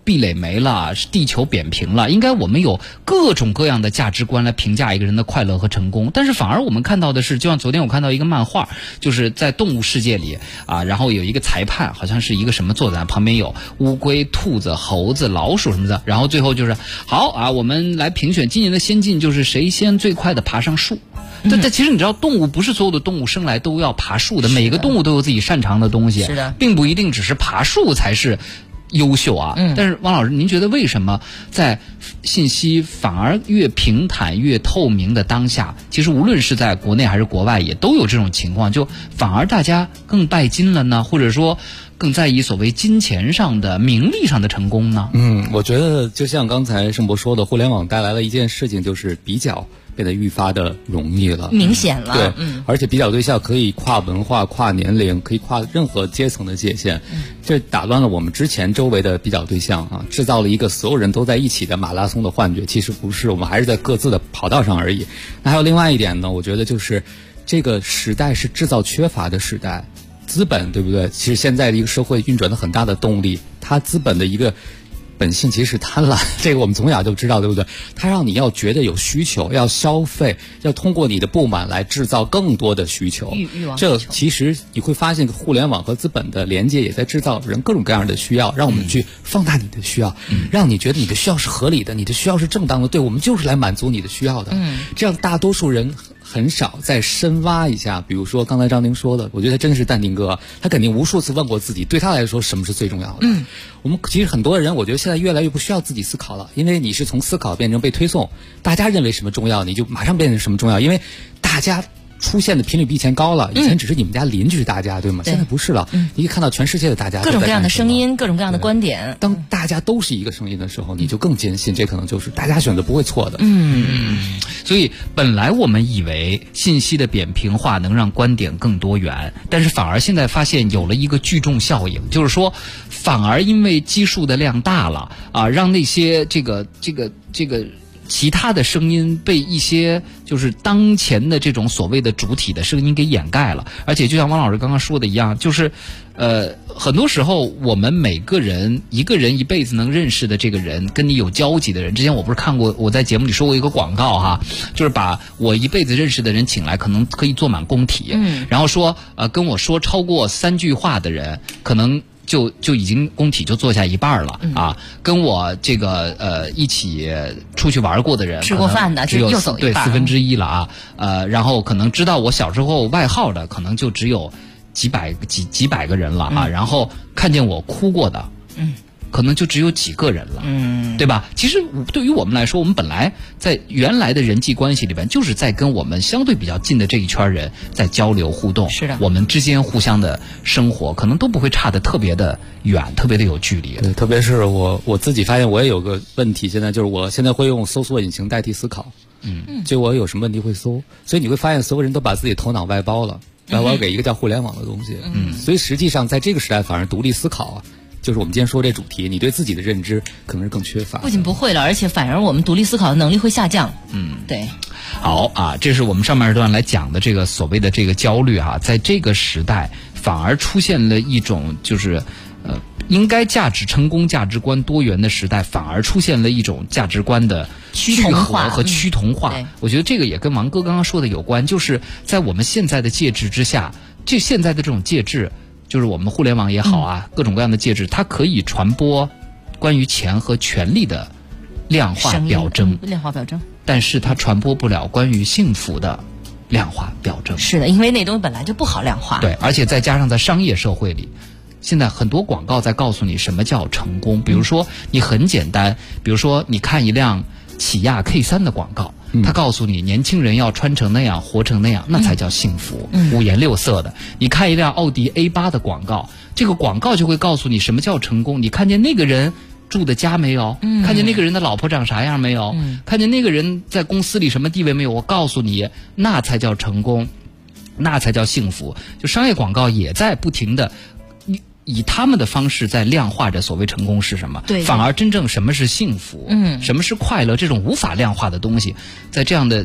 壁垒没了，地球扁平了，应该我们有各种各样的价值观来评价一个人的快乐和成功。但是反而我们看到的是，就像昨天我看到一个漫画，就是在动物世界里啊，然后有一个裁判，好像是一个什么坐在旁边有乌龟、兔子、猴子、老鼠什么的，然后最后就是好啊，我们来评选今年的先进，就是谁先最快的爬上树。但其实你知道，动物不是所有的动物生来都要爬树的，每个动物都有自己擅长的东西， 是的， 并不一定只是爬树才是优秀啊。但是汪老师，您觉得为什么在信息反而越平坦越透明的当下，其实无论是在国内还是国外也都有这种情况，就反而大家更拜金了呢？或者说更在意所谓金钱上的名利上的成功呢？ 我觉得就像刚才盛博说的，互联网带来了一件事情，就是比较变得愈发的容易了， 明显了。 对，而且比较对象可以跨文化、跨年龄，可以跨任何阶层的界限。这打乱了我们之前周围的比较对象啊，制造了一个所有人都在一起的马拉松的幻觉。其实不是，我们还是在各自的跑道上而已。那还有另外一点呢，我觉得就是这个时代是制造缺乏的时代。资本对不对？其实现在的一个社会运转的很大的动力，它资本的一个本性其实是贪婪，这个我们从小就知道，对不对？它让你要觉得有需求，要消费，要通过你的不满来制造更多的需求。 欲望需求。 这其实你会发现，互联网和资本的连接也在制造人各种各样的需要，让我们去放大你的需要，让你觉得你的需要是合理的，你的需要是正当的，对，我们就是来满足你的需要的。这样大多数人很少再深挖一下。比如说刚才张宁说的，我觉得真的是淡定哥，他肯定无数次问过自己，对他来说什么是最重要的。我们其实很多人，我觉得现在越来越不需要自己思考了，因为你是从思考变成被推送，大家认为什么重要，你就马上变成什么重要，因为大家出现的频率比以前高了。以前只是你们家邻居是大家，对吗？现在不是了。你可以看到全世界的大家各种各样的声音，各种各样的观点。 当大家都是一个声音的时候，你就更坚信这可能就是大家选择不会错的。 所以本来我们以为信息的扁平化能让观点更多元，但是反而现在发现有了一个聚众效应，就是说反而因为基数的量大了啊，让那些这个其他的声音被一些就是当前的这种所谓的主体的声音给掩盖了。而且就像汪老师刚刚说的一样，就是很多时候我们每个人一个人一辈子能认识的这个人，跟你有交集的人，之前我不是看过，我在节目里说过一个广告哈，就是把我一辈子认识的人请来，可能可以坐满工体，然后说跟我说超过3句话的人，可能就已经工体就坐下一半了啊，跟我这个一起出去玩过的人， 吃过饭的只有又走一半 1/4了啊，然后可能知道我小时候外号的，可能就只有几百个人了啊，然后看见我哭过的，可能就只有几个人了，对吧？其实对于我们来说，我们本来在原来的人际关系里边，就是在跟我们相对比较近的这一圈人在交流互动。 是的， 我们之间互相的生活，可能都不会差得特别的远，特别的有距离。 对，特别是我自己发现，我也有个问题，现在就是我现在会用搜索引擎代替思考。就我有什么问题会搜，所以你会发现所有人都把自己头脑外包了，外包给一个叫互联网的东西。所以实际上在这个时代，反而独立思考就是我们今天说这主题，你对自己的认知可能是更缺乏。 不仅不会了，而且反而我们独立思考的能力会下降。对。 好啊，这是我们上半段来讲的这个所谓的这个焦虑啊，在这个时代反而出现了一种就是应该价值成功价值观多元的时代，反而出现了一种价值观的聚合和趋同化。我觉得这个也跟王哥刚刚说的有关，就是在我们现在的介质之下，现在的这种介质，就是我们互联网也好啊，各种各样的介质，它可以传播关于钱和权力的量化表征，但是它传播不了关于幸福的量化表征。 是的，因为那东西本来就不好量化。 对，而且再加上在商业社会里，现在很多广告在告诉你什么叫成功。比如说你很简单，比如说你看一辆起亚 K3 的广告，他告诉你年轻人要穿成那样活成那样，那才叫幸福，五颜六色的。你看一辆奥迪 A8 的广告，这个广告就会告诉你什么叫成功。你看见那个人住的家没有？看见那个人的老婆长啥样没有？看见那个人在公司里什么地位没有？我告诉你，那才叫成功，那才叫幸福。就商业广告也在不停的以他们的方式在量化着所谓成功是什么， 对， 反而真正什么是幸福，什么是快乐，这种无法量化的东西，在这样的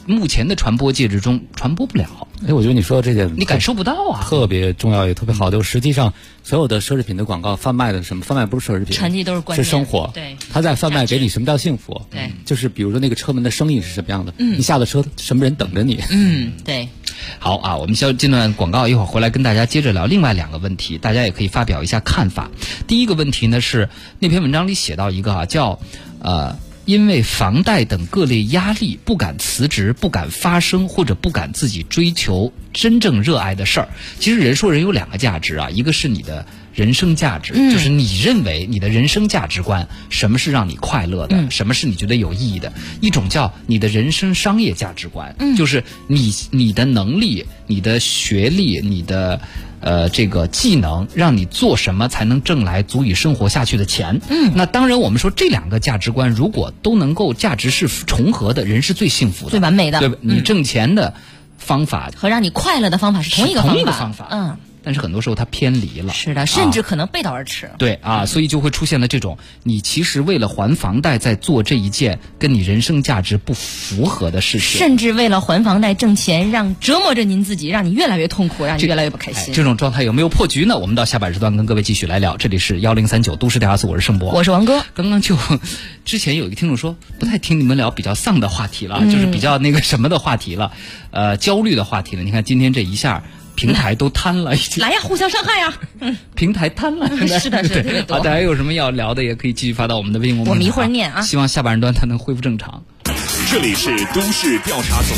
目前的传播介质中传播不了。 我觉得你说的这点你感受不到啊， 特别重要也特别好。就实际上所有的奢侈品的广告贩卖的什么？贩卖不是奢侈品， 传递都是观念， 是生活。 对， 他在贩卖给你什么叫幸福？ 对， 就是比如说那个车门的声音是什么样的，你下了车什么人等着你？ 对。 好啊，我们先进段广告，一会儿回来跟大家接着聊另外2个问题，大家也可以发表一下看法。第一个问题呢是那篇文章里写到一个叫因为房贷等各类压力不敢辞职，不敢发声，或者不敢自己追求真正热爱的事儿。其实人说人有2个价值啊，一个是你的人生价值，就是你认为你的人生价值观，什么是让你快乐的，什么是你觉得有意义的。一种叫你的人生商业价值观，就是你的能力、你的学历、你的这个技能，让你做什么才能挣来足以生活下去的钱。那当然我们说这2个价值观如果都能够价值是重合的，人是最幸福的， 最完美的。 对吧？你挣钱的方法和让你快乐的方法是同一个方法。 但是很多时候它偏离了， 是的，甚至可能背道而驰。 对啊，所以就会出现了这种你其实为了还房贷在做这一件跟你人生价值不符合的事情， 甚至为了还房贷挣钱，让折磨着您自己，让你越来越痛苦，让你越来越不开心。 这种状态有没有破局呢？我们到下半时段跟各位继续来聊。这里是1039都市调查组，我是盛博， 我是王哥。 刚刚之前有一个听众说不太听你们聊比较丧的话题了，就是比较那个什么的话题了，焦虑的话题了。你看今天这一下平台都瘫了，已经来呀，互相伤害呀！ 平台瘫了， 是的，特别多。 大家有什么要聊的，也可以继续发到我们的微信公众号。 我们一会儿念啊。 希望下半段它能恢复正常。 这里是都市调查组。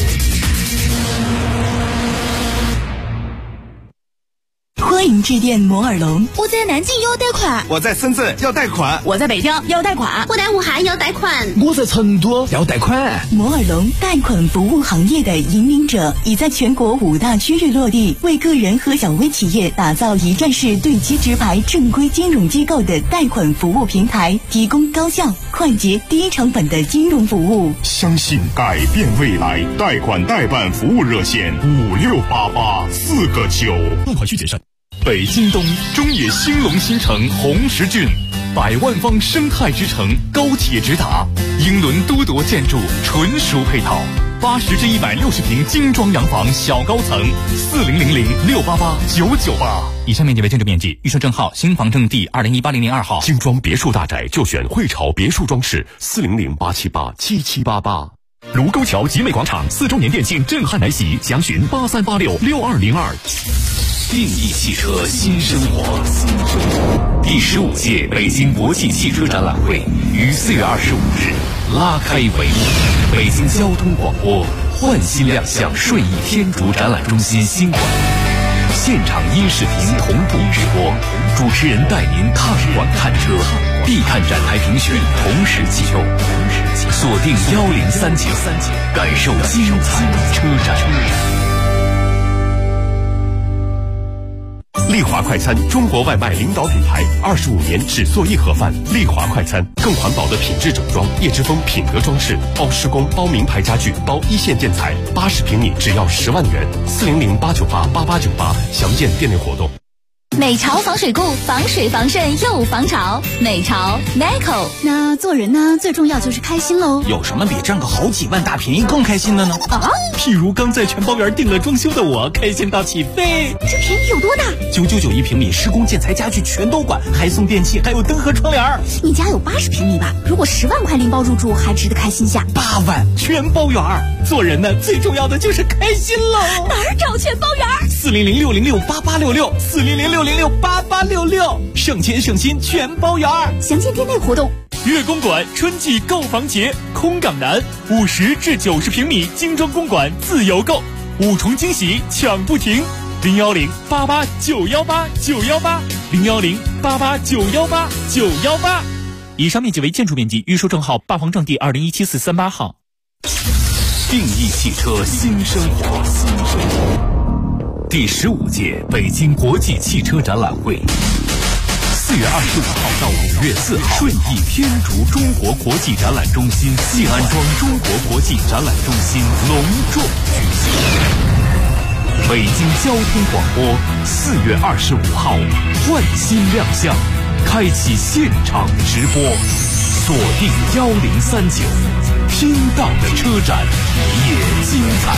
欢迎致电摩尔龙。 我在南京要贷款， 我在深圳要贷款， 我在北京要贷款， 我在武汉要贷款， 我在成都要贷款。 摩尔龙贷款服务行业的引领者，已在全国5大区域落地，为个人和小微企业打造一站式对接直排正规金融机构的贷款服务平台，提供高效、快捷、低成本的金融服务。 相信改变未来，贷款代办服务热线5688 4个9，贷款需谨慎。北京东中野兴隆新城红石郡，100万方生态之城，高铁直达，英伦多铎建筑，纯熟配套，80至160平精装洋房小高层，4000 688 998。 以上面积为建筑面积，预售证号新房证第201800年2号。 精装别墅大宅就选汇潮别墅装饰，400 878 7788。卢沟桥集美广场4周年店庆震撼来袭，详询8386 6202。 定义汽车新生活。第15届北京国际汽车展览会于4月25日拉开帷幕。北京交通广播焕新亮相顺义天竺展览中心新馆，现场音视频同步直播，主持人带您踏馆看车，必看展台评选同时启动，锁定1039，感受精彩车展。 丽华快餐，中国外卖领导品牌，25年只做一盒饭。丽华快餐更环保的品质整装，叶之峰品格装饰，包施工，包名牌家具，包一线建材，80平米只要10万元，400 898 8898，详见店内活动。 美潮防水固，防水防渗又防潮。美潮 Nico。 那做人呢，最重要就是开心喽。 有什么比挣个好几万大便宜更开心的呢？ 啊， 譬如刚在全包园订了装修的我，开心到起飞。 这便宜有多大 ？999一平米，施工建材家具全都管，还送电器，还有灯和窗帘。 你家有80平米吧？如果10万块拎包入住，还值得开心下。 8万全包园。做人呢，最重要的就是开心喽。 哪儿找全包园 ？400 606 8866 400 606 8866，省钱省心全包圆。 详见店内活动。 粤公馆春季购房节，空港南50至90平米精装公馆自由购，5重惊喜抢不停。010 88 918 918 010 88 918 918。以上面积为建筑面积，预售证号霸皇证第2017-438号。 定义汽车新生活。第15届北京国际汽车展览会，4月25号到5月4号，顺义天竺中国国际展览中心西安庄中国国际展览中心隆重举行。北京交通广播4月25号焕新亮相，开启现场直播。 锁定1039，听到的车展也精彩。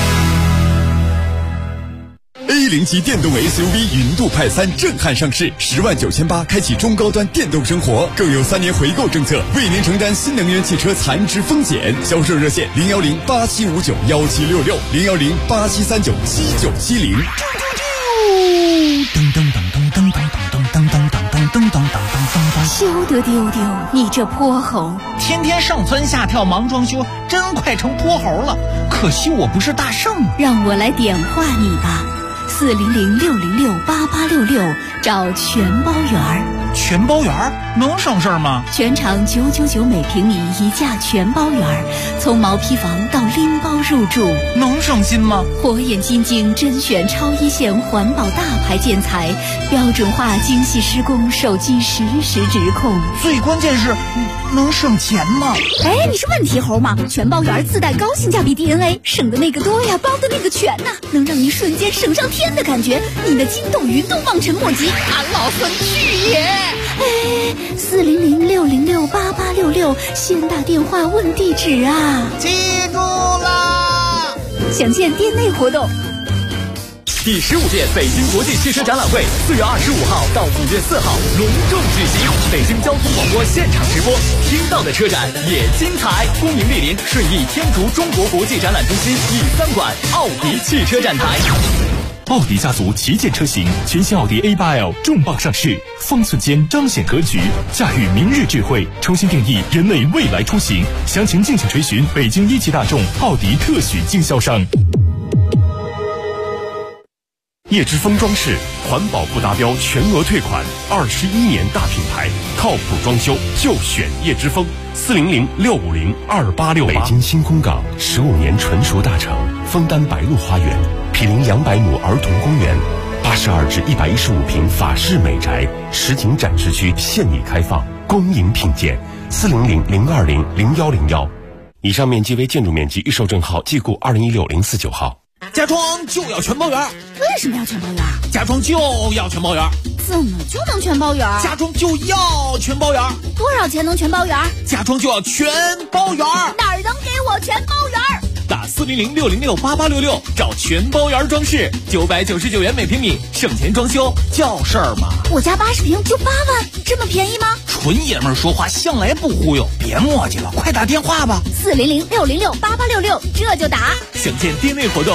A0级电动 SUV 云度派3震撼上市，10.98万开启中高端电动生活，更有3年回购政策，为您承担新能源汽车残值风险。销售热线01087591766，01087397970。 噔噔噔噔噔噔噔噔噔噔噔噔噔。 羞得丢丢，你这泼猴！ 天天上蹿下跳忙装修，真快成泼猴了。可惜我不是大圣， 让我来点化你吧。400-606-8866，找全包园。 全包园能省事吗？ 全场999每平米一价全包园，从毛坯房到拎包入住， 能省心吗？ 火眼金睛甄选超一线环保大牌建材，标准化精细施工，手机实时直控。 最关键是能省钱吗？ 哎，你是问题猴吗？全包园自带高性价比 DNA， 省的那个多呀，包的那个全呐，能让你瞬间省上天的感觉，你的筋动云动望尘莫及。 俺老孙去也！ 哎，400-606-8866，先打电话问地址啊！ 记住啦！ 详见店内活动。 第15届北京国际汽车展览会4月25号到5月4号隆重举行，北京交通广播现场直播，听到的车展也精彩。恭迎莅临顺义天竺中国国际展览中心E3馆奥迪汽车展台。奥迪家族旗舰车型全新奥迪 A8L 重磅上市，方寸间彰显格局，驾驭明日智慧，重新定义人类未来出行。详情敬请垂询北京一汽大众奥迪特许经销商。叶之峰装饰环保不达标全额退款，21年大品牌，靠谱装修就选叶之峰。400-650-2868。北京新空港15年纯熟大城，枫丹白露花园，毗邻200亩儿童公园，82至115平法式美宅，实景展示区现已开放，恭迎品鉴。400-020-0101。以上面积为建筑面积，预售证号，即故2016-049号。 家装就要全包圆。 为什么要全包圆？ 家装就要全包圆。 怎么就能全包圆？ 家装就要全包圆。 多少钱能全包圆？ 家装就要全包圆。 哪儿能给我全包圆？ 打400-606-8866，找全包圆装饰，999元每平米，省钱装修叫事儿吗？ 我家80平就8万，这么便宜吗？ 纯爷们儿说话向来不忽悠，别磨叽了，快打电话吧。 400-606-8866，这就打。 详见店内活动。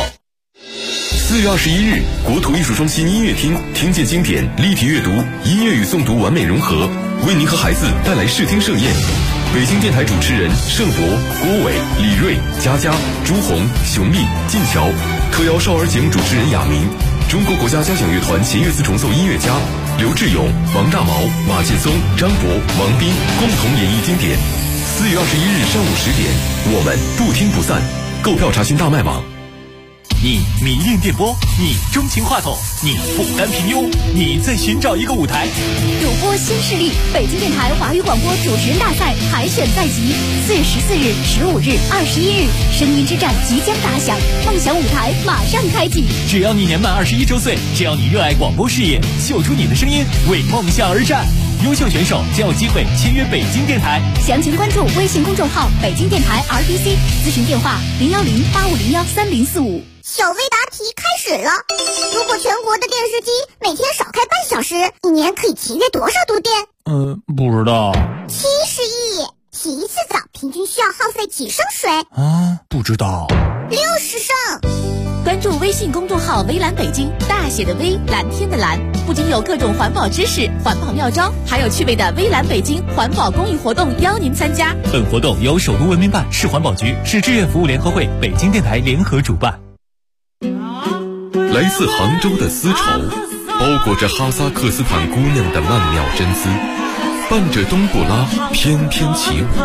4月21日，国土艺术中心音乐厅，听见经典，立体阅读，音乐与诵读完美融合，为您和孩子带来视听盛宴。北京电台主持人盛博、郭伟、李锐、佳佳、朱红、熊丽、晋桥，特邀少儿节目主持人亚明，中国国家交响乐团弦乐四重奏音乐家刘志勇、王大毛、马劲松、张博、王斌共同演绎经典。4月21日上午10点，我们不听不散。购票查询大麦网。你迷恋电波，你钟情话筒，你不甘平庸，你在寻找一个舞台。 主播新势力，北京电台华语广播主持人大赛海选在即，4月14日、15日、21日，声音之战即将打响，梦想舞台马上开启。 只要你年满21周岁，只要你热爱广播事业，秀出你的声音，为梦想而战。优秀选手将有机会签约北京电台。 详情关注微信公众号北京电台 RDC， 咨询电话010-8501-3045。 小微答题开始了。如果全国的电视机每天少开半小时，一年可以节约多少度电？ 不知道。 70亿。洗一次澡平均需要耗费几升水？ 不知道。 60升。 关注微信公众号微蓝北京，大写的微，蓝天的蓝，不仅有各种环保知识、环保妙招，还有趣味的微蓝北京环保公益活动邀您参加。 本活动由首都文明办、市环保局、市志愿服务联合会、北京电台联合主办。 来自杭州的丝绸，包裹着哈萨克斯坦姑娘的曼妙真姿，伴着冬不拉翩翩起舞。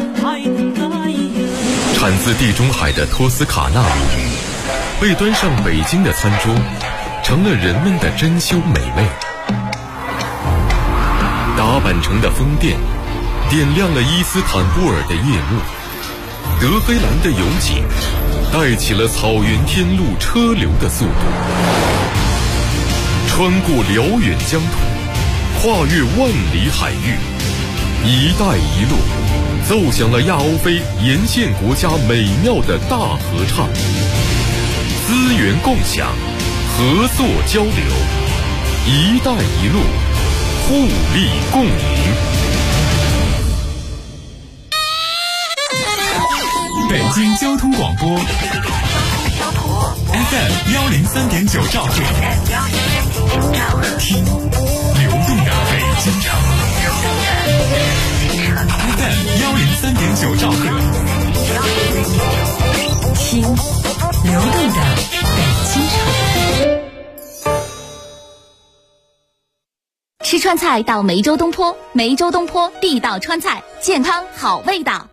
产自地中海的托斯卡纳米，被端上北京的餐桌，成了人们的珍馐美味。达坂城的风电，点亮了伊斯坦布尔的夜幕。德黑兰的油井，带起了草原天路车流的速度。穿过辽远疆土，跨越万里海域， 一带一路奏响了亚欧非沿线国家美妙的大合唱，资源共享，合作交流，一带一路，互利共赢。 北京交通广播 FM103.9兆赫，听流动的北京城。FM103.9兆赫， 听流动的北京城。 吃川菜到梅州东坡，梅州东坡地道川菜，健康好味道。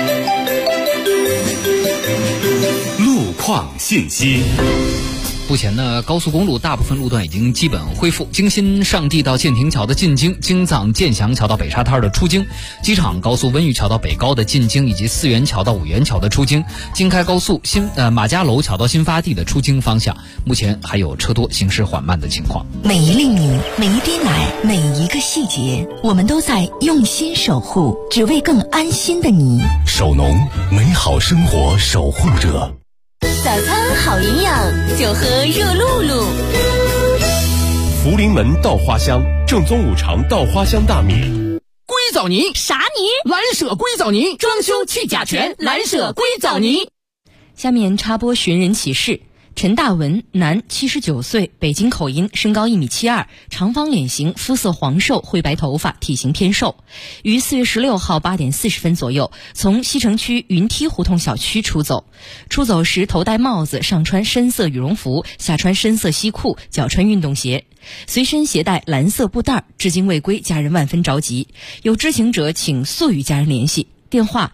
路况信息。 目前呢，高速公路大部分路段已经基本恢复，京新上地到建亭桥的进京，京藏建祥桥到北沙滩的出京，机场高速温榆桥到北高的进京，以及四元桥到五元桥的出京，京开高速马家楼桥到新发地的出京方向，目前还有车多行驶缓慢的情况。 每一粒米，每一滴奶，每一个细节，我们都在用心守护，只为更安心的你。 守农，美好生活守护者。 早餐好营养，就喝热露露。 福临门稻花香，正宗五常稻花香大米。 硅藻泥啥泥？ 蓝舍硅藻泥，装修去甲醛，蓝舍硅藻泥。 下面插播寻人启事。陈大文，男，79岁，北京口音，身高1.72米，长方脸型，肤色黄瘦，灰白头发，体型偏瘦。于4月16号8点40分左右，从西城区云梯胡同小区出走。出走时头戴帽子，上穿深色羽绒服，下穿深色西裤，脚穿运动鞋，随身携带蓝色布袋，至今未归，家人万分着急。有知情者请速与家人联系，电话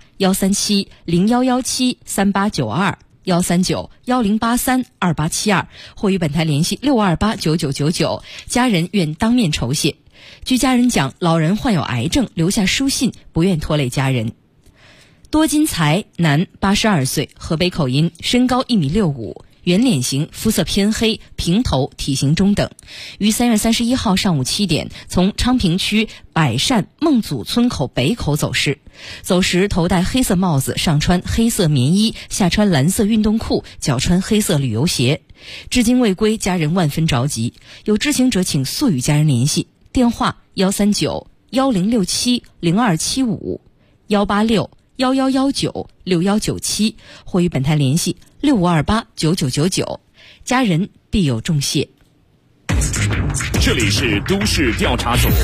137-0117-3892。139-1083-2872，或与本台联系628-9999，家人愿当面酬谢。据家人讲，老人患有癌症，留下书信，不愿拖累家人。多金才，男，82岁，河北口音，身高1.65米，圆脸型，肤色偏黑，平头，体型中等。于3月31号上午7点，从昌平区百善孟祖村口北口走失。走时头戴黑色帽子，上穿黑色棉衣，下穿蓝色运动裤，脚穿黑色旅游鞋。至今未归，家人万分着急。有知情者请速与家人联系，电话139-1067-0275、186-1119-6197，或与本台联系6528-9999，家人必有重谢。 这里是都市调查组。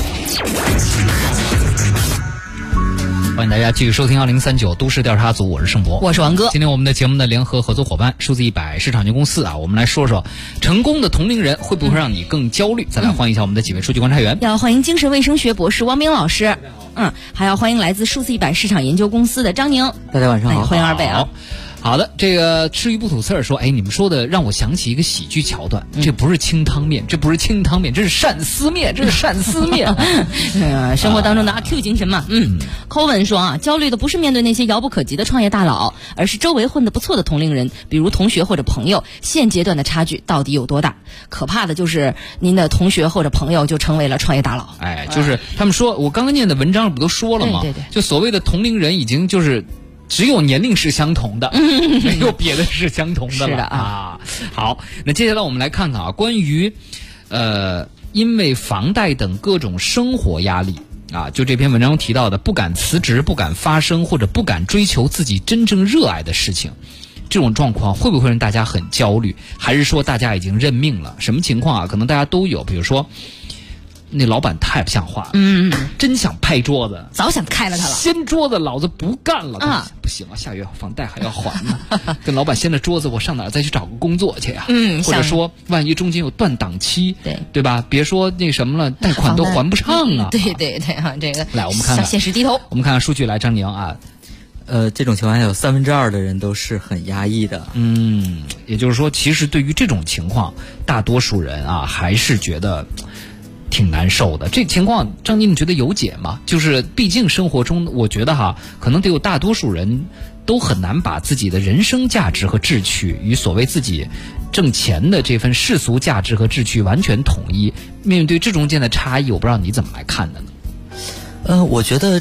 欢迎大家继续收听2039都市调查组，我是盛博， 我是王哥。 今天我们的节目的联合合作伙伴数字100市场有限公司我们来说说成功的同龄人会不会让你更焦虑。再来欢迎一下我们的几位数据观察员， 要欢迎精神卫生学博士汪冰老师，还要欢迎来自数字100市场研究公司的张宁。 大家晚上好， 欢迎二位啊。 好的，这个吃鱼不吐刺儿说，你们说的让我想起一个喜剧桥段，这不是清汤面，这不是清汤面，这是鳝丝面，这是鳝丝面。 生活当中的阿 Q 精神嘛。寇文说焦虑的不是面对那些遥不可及的创业大佬，而是周围混得不错的同龄人，比如同学或者朋友，现阶段的差距到底有多大？可怕的就是您的同学或者朋友就成为了创业大佬。 就是他们说，我刚刚念的文章不都说了吗？ 对， 就所谓的同龄人已经就是只有年龄是相同的，没有别的是相同的了。 是的好，那接下来我们来看看关于因为房贷等各种生活压力就这篇文章中提到的不敢辞职、不敢发声或者不敢追求自己真正热爱的事情，这种状况会不会让大家很焦虑？还是说大家已经认命了？什么情况可能大家都有，比如说那老板太不像话了，真想拍桌子， 早想开了他了， 掀桌子，老子不干了不行啊，下月房贷还要还呢。跟老板掀了桌子，我上哪儿再去找个工作去呀？或者说万一中间有断档期，对吧？别说那什么了，贷款都还不上啊。 对这个来我们看看向现实低头。 我们看看数据，来张宁这种情况下有2/3的人都是很压抑的。 也就是说，其实对于这种情况，大多数人还是觉得挺难受的。这情况张宁你觉得有解吗？就是毕竟生活中我觉得可能得有大多数人都很难把自己的人生价值和志趣与所谓自己挣钱的这份世俗价值和志趣完全统一。面对这中间的差异，我不知道你怎么来看的呢？ 我觉得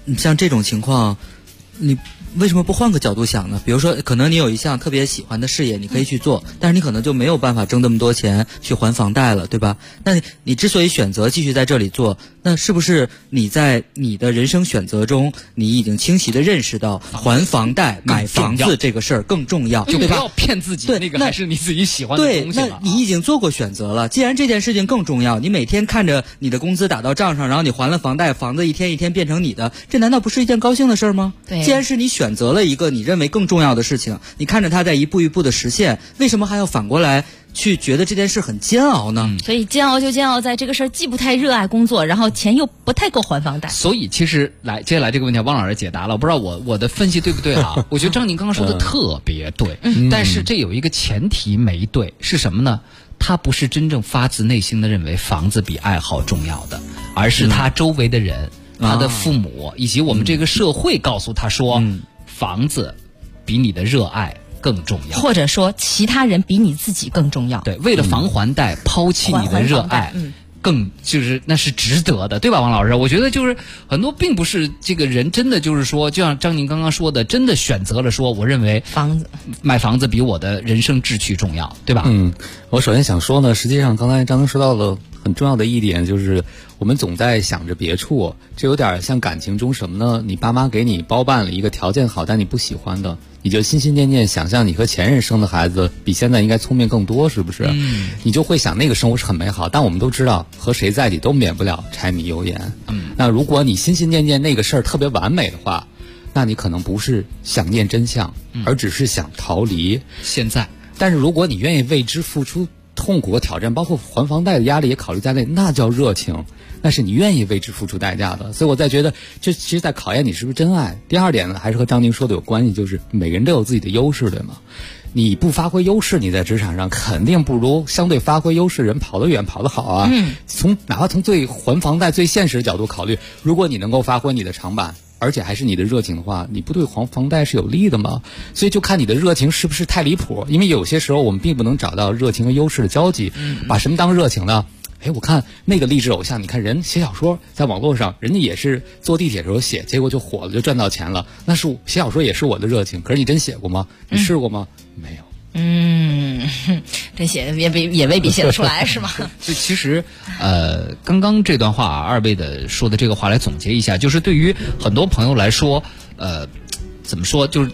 像这种情况，你为什么不换个角度想呢？比如说，可能你有一项特别喜欢的事业，你可以去做，但是你可能就没有办法挣那么多钱去还房贷了，对吧？那你之所以选择继续在这里做，那是不是你在你的人生选择中，你已经清晰地认识到还房贷、买房子这个事儿更重要， 就不要骗自己， 对， 那个还是你自己喜欢的东西了。 对，那你已经做过选择了。既然这件事情更重要，你每天看着你的工资打到账上，然后你还了房贷，房子一天一天变成你的，这难道不是一件高兴的事儿吗？ 对， 既然是你选择了一个你认为更重要的事情，你看着它在一步一步的实现，为什么还要反过来去觉得这件事很煎熬呢？ 所以煎熬就煎熬在这个事儿既不太热爱工作，然后钱又不太够还房贷。 所以其实接下来这个问题汪老师解答了，我不知道我的分析对不对哈？我觉得张宁刚刚说的特别对，但是这有一个前提没对，是什么呢？他不是真正发自内心的认为房子比爱好重要的，而是他周围的人、他的父母以及我们这个社会告诉他说，房子比你的热爱更重要， 或者说其他人比你自己更重要。 对，为了还还贷抛弃你的热爱，更就是那是值得的，对吧，王老师？我觉得就是很多并不是这个人真的就是说，就像张宁刚刚说的，真的选择了说，我认为买房子比我的人生志趣重要，对吧？ 我首先想说呢，实际上刚才张宁说到了很重要的一点，就是我们总在想着别处，这有点像感情中什么呢？你爸妈给你包办了一个条件好但你不喜欢的，你就心心念念想象你和前任生的孩子比现在应该聪明更多，是不是？你就会想那个生活是很美好，但我们都知道和谁在一起都免不了柴米油盐。那如果你心心念念那个事儿特别完美的话，那你可能不是想念真相，而只是想逃离现在。 但是如果你愿意为之付出痛苦和挑战，包括还房贷的压力也考虑在内，那叫热情，那是你愿意为之付出代价的。所以我在觉得这其实在考验你是不是真爱。第二点呢，还是和张宁说的有关系，就是每个人都有自己的优势，对吗？你不发挥优势，你在职场上肯定不如相对发挥优势人跑得远跑得好啊。哪怕从最还房贷最现实的角度考虑，如果你能够发挥你的长板，而且还是你的热情的话，你不对还房贷是有利的吗？所以就看你的热情是不是太离谱，因为有些时候我们并不能找到热情和优势的交集。把什么当热情呢？我看那个励志偶像，你看人写小说在网络上，人家也是坐地铁的时候写，结果就火了，就赚到钱了。那是写小说也是我的热情，可是你真写过吗？你试过吗？没有。 这写也未必写得出来是吗？ 所以其实刚刚这段话二位的说的这个话来总结一下，就是对于很多朋友来说怎么说，就是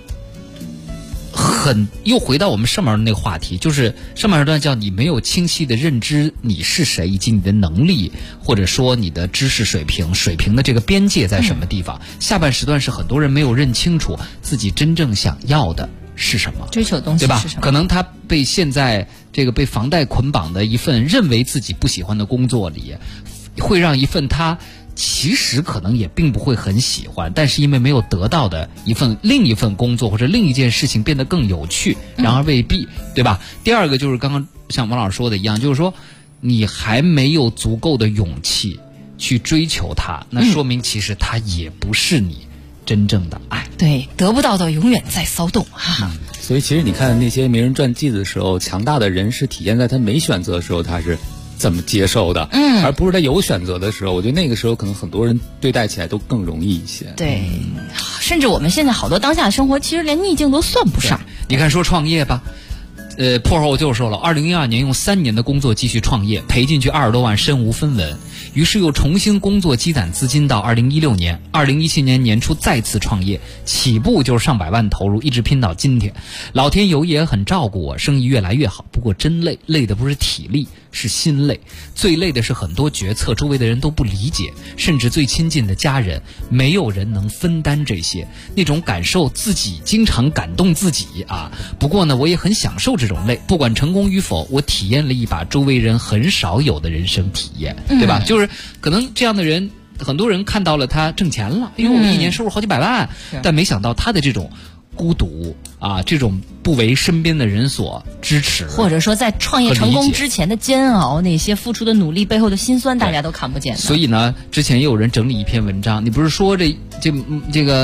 又回到我们上面的那个话题，就是上面一段叫你没有清晰的认知你是谁以及你的能力，或者说你的知识水平的这个边界在什么地方。下半时段是很多人没有认清楚自己真正想要的是什么， 追求的东西对吧？ 是什么？ 可能他被现在这个被房贷捆绑的一份认为自己不喜欢的工作里，会让一份他其实可能也并不会很喜欢，但是因为没有得到的另一份工作或者另一件事情变得更有趣，然而未必，对吧？第二个就是刚刚像王老师说的一样，就是说你还没有足够的勇气去追求它，那说明其实它也不是你真正的爱。 对，得不到的永远在骚动啊。 所以其实你看那些名人传记的时候，强大的人是体现在他没选择的时候他是怎么接受的，而不是他有选择的时候。我觉得那个时候可能很多人对待起来都更容易一些。 对，甚至我们现在好多当下的生活其实连逆境都算不上。 你看说创业吧，破后就说了，2012年用3年的工作继续创业，赔进去20多万，身无分文。于是又重新工作积攒资金到2016年，2017年年初再次创业，起步就是上百万投入，一直拼到今天。老天爷也很照顾我，生意越来越好。不过真累，累的不是体力，是心累。最累的是很多决策周围的人都不理解，甚至最亲近的家人，没有人能分担这些。那种感受自己经常感动自己啊。不过呢，我也很享受这种累，不管成功与否，我体验了一把周围人很少有的人生体验，对吧？就是可能这样的人，很多人看到了他挣钱了，因为我们一年收入好几百万，但没想到他的这种孤独啊，这种不为身边的人所支持， 或者说在创业成功之前的煎熬，那些付出的努力背后的辛酸，大家都看不见。 所以呢，之前也有人整理一篇文章，你不是说这个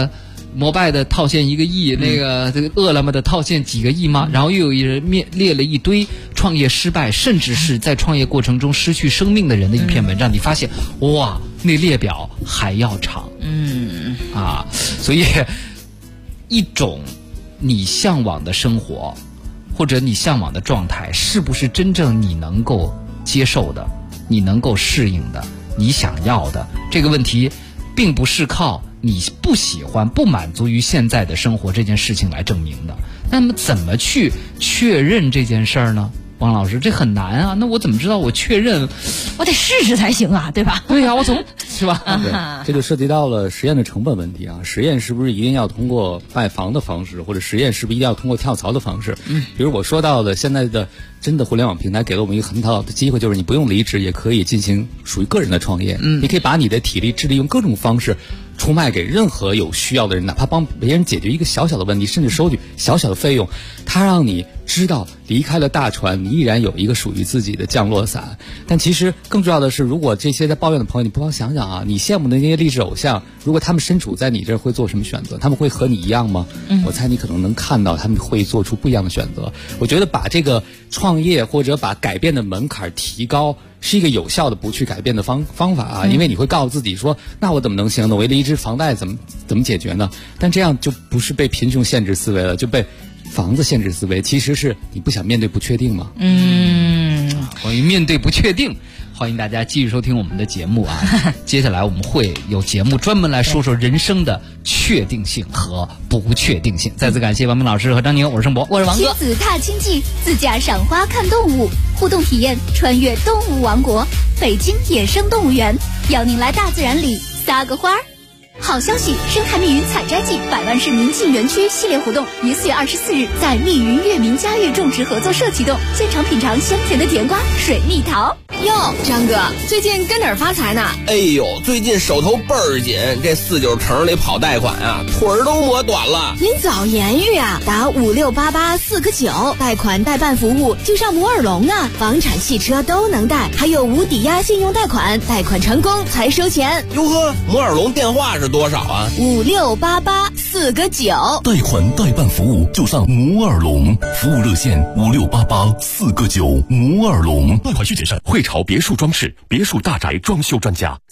摩拜的套现1个亿，那个这个饿了么的套现几个亿吗？然后又有一人列了一堆创业失败，甚至是在创业过程中失去生命的人的一篇文章，你发现哇，那列表还要长。所以一种你向往的生活，或者你向往的状态，是不是真正你能够接受的，你能够适应的，你想要的？这个问题并不是靠你不喜欢、不满足于现在的生活这件事情来证明的。那么怎么去确认这件事儿呢？王老师，这很难啊！那我怎么知道我确认？ 我得试试才行啊，对吧？ 对呀，我总是吧？ 对，这就涉及到了实验的成本问题啊。实验是不是一定要通过卖房的方式，或者实验是不是一定要通过跳槽的方式？比如我说到的现在的真的互联网平台给了我们一个很好的机会，就是你不用离职也可以进行属于个人的创业。你可以把你的体力、智力用各种方式出卖给任何有需要的人，哪怕帮别人解决一个小小的问题，甚至收取小小的费用，它让你知道离开了大船，你依然有一个属于自己的降落伞。但其实更重要的是，如果这些在抱怨的朋友，你不妨想想啊，你羡慕的那些励志偶像，如果他们身处在你这儿会做什么选择？他们会和你一样吗？我猜你可能能看到他们会做出不一样的选择。我觉得把这个创业或者把改变的门槛提高，是一个有效的不去改变的方法啊，因为你会告诉自己说，那我怎么能行呢？我离职房贷怎么解决呢？但这样就不是被贫穷限制思维了，就被房子限制思维，其实是你不想面对不确定吗？ 关于面对不确定，欢迎大家继续收听我们的节目啊！接下来我们会有节目专门来说说人生的确定性和不确定性。再次感谢王明老师和张宁，我是盛博， 我是王哥。 亲子踏青记，自驾赏花看动物，互动体验穿越动物王国，北京野生动物园，邀您来大自然里撒个花儿。好消息！生态密云采摘季100万市民进园区系列活动于4月24日在密云月明佳悦种植合作社启动，现场品尝香甜的甜瓜、水蜜桃。 哟，张哥，最近跟哪儿发财呢？ 哎呦，最近手头倍儿紧，这49城里跑贷款啊，腿儿都磨短了。 您早言语啊，打56884个9，贷款代办服务就上摩尔龙啊，房产、汽车都能贷，还有无抵押信用贷款，贷款成功才收钱。 哟呵，摩尔龙电话是多少啊 ？56884个9， 贷款代办服务就上摩尔龙，服务热线56884个9，摩尔龙。贷款需谨慎。汇潮别墅装饰，别墅大宅装修专家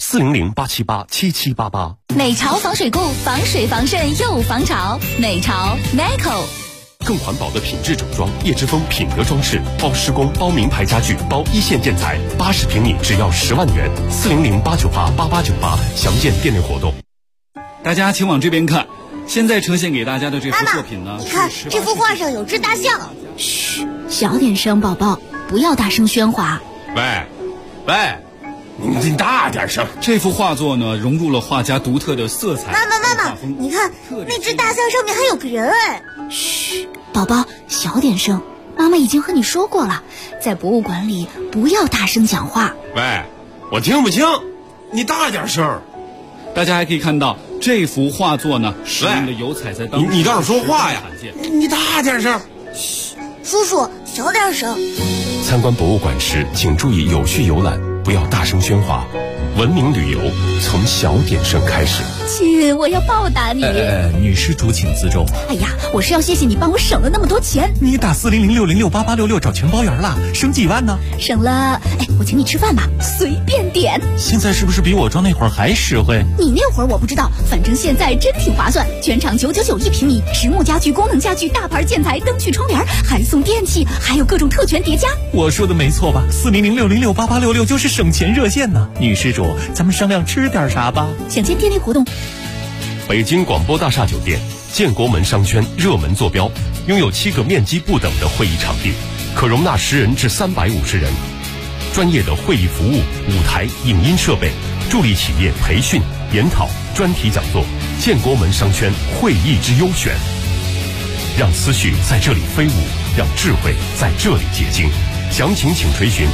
，400-878-7788。 美潮防水固，防水防渗又防潮。美潮 Meco。 更环保的品质整装，叶之峰品德装饰，包施工，包名牌家具，包一线建材，80平米只要10万元，400-898-8898，详见店内活动。 大家请往这边看，现在呈现给大家的这幅作品呢， 你看这幅画上有只大象。 嘘，小点声，宝宝，不要大声喧哗。 喂，你大点声。 这幅画作呢，融入了画家独特的色彩。 妈妈，你看那只大象上面还有个人哎。 嘘，宝宝，小点声。妈妈已经和你说过了，在博物馆里不要大声讲话。 喂，我听不清，你大点声。 大家还可以看到这幅画作呢，使用的油彩在当中。 你倒是说话呀！你大点声。 嘘，叔叔，小点声。 参观博物馆时，请注意有序游览，不要大声喧哗。文明旅游从小点声开始。 亲，我要报答你。 女施主请自重。 哎呀，我是要谢谢你帮我省了那么多钱。 你打400-606-8866找全包圆了，省几万呢？ 省了，我请你吃饭吧，随便点。 现在是不是比我装那会儿还实惠？ 你那会儿我不知道，反正现在真挺划算，全场999一平米，实木家具、功能家具、大牌建材、灯具、窗帘，还送电器，还有各种特权叠加。 我说的没错吧？400-606-8866就是省钱热线呢。女施主，咱们商量吃点啥吧？ 想见店内活动。 北京广播大厦酒店建国门商圈热门坐标，拥有7个面积不等的会议场地，可容纳10人至350人。专业的会议服务、舞台、影音设备，助力企业培训、研讨、专题讲座。建国门商圈会议之优选，让思绪在这里飞舞，让智慧在这里结晶。详情请垂询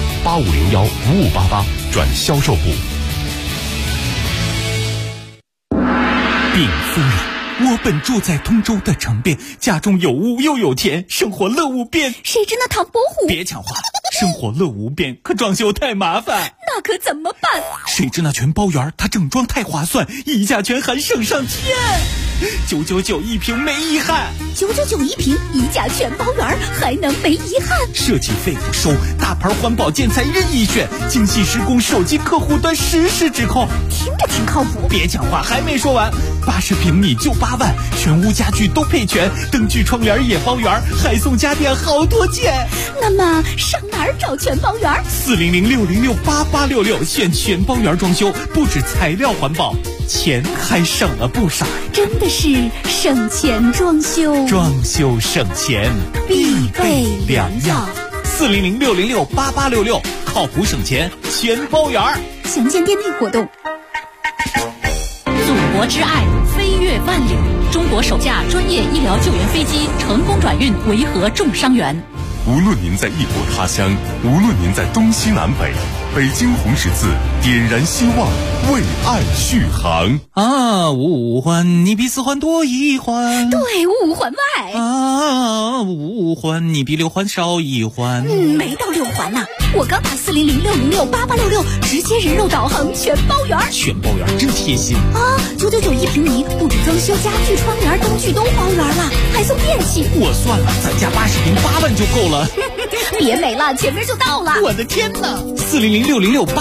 8501-5588转销售部。 禀夫人，我本住在通州的城边，家中有屋又有田，生活乐无边。 谁知那唐伯虎？ 别抢话，生活乐无边，可装修太麻烦。 那那可怎么办？ 谁知那全包圆它整装太划算，溢价全含省上天，999一瓶没遗憾 ，999一瓶，溢价全包圆，还能没遗憾？ 设计费不收，大牌环保建材任意选，精细施工，手机客户端实时指控， 听着挺靠谱。 别讲话，还没说完，80平米就8万，全屋家具都配全，灯具窗帘也包圆，还送家电好多件。 那么上哪儿找全包圆 ？400-606-8866，选全包圆装修，不止材料环保，钱还省了不少。 真的是省钱装修， 装修省钱必备良药。 400-606-8866，靠谱省钱全包圆。 详见店内活动。 祖国之爱飞越万里，中国首架专业医疗救援飞机成功转运维和重伤员。 无论您在异国他乡，无论您在东西南北，北京红十字点燃希望，为爱续航。 五环你比4环多1环， 对，5环外。 5环你比6环少1环。 没到6环呢。我刚打400-606-8866，直接人肉导航全包圆。 全包圆真贴心啊！999一平米，不止装修，家具、窗帘、灯具都包圆了，还送电器。 我算了，咱家80平8万就够了。 别美了，前面就到了。 我的天哪！400-606-8866。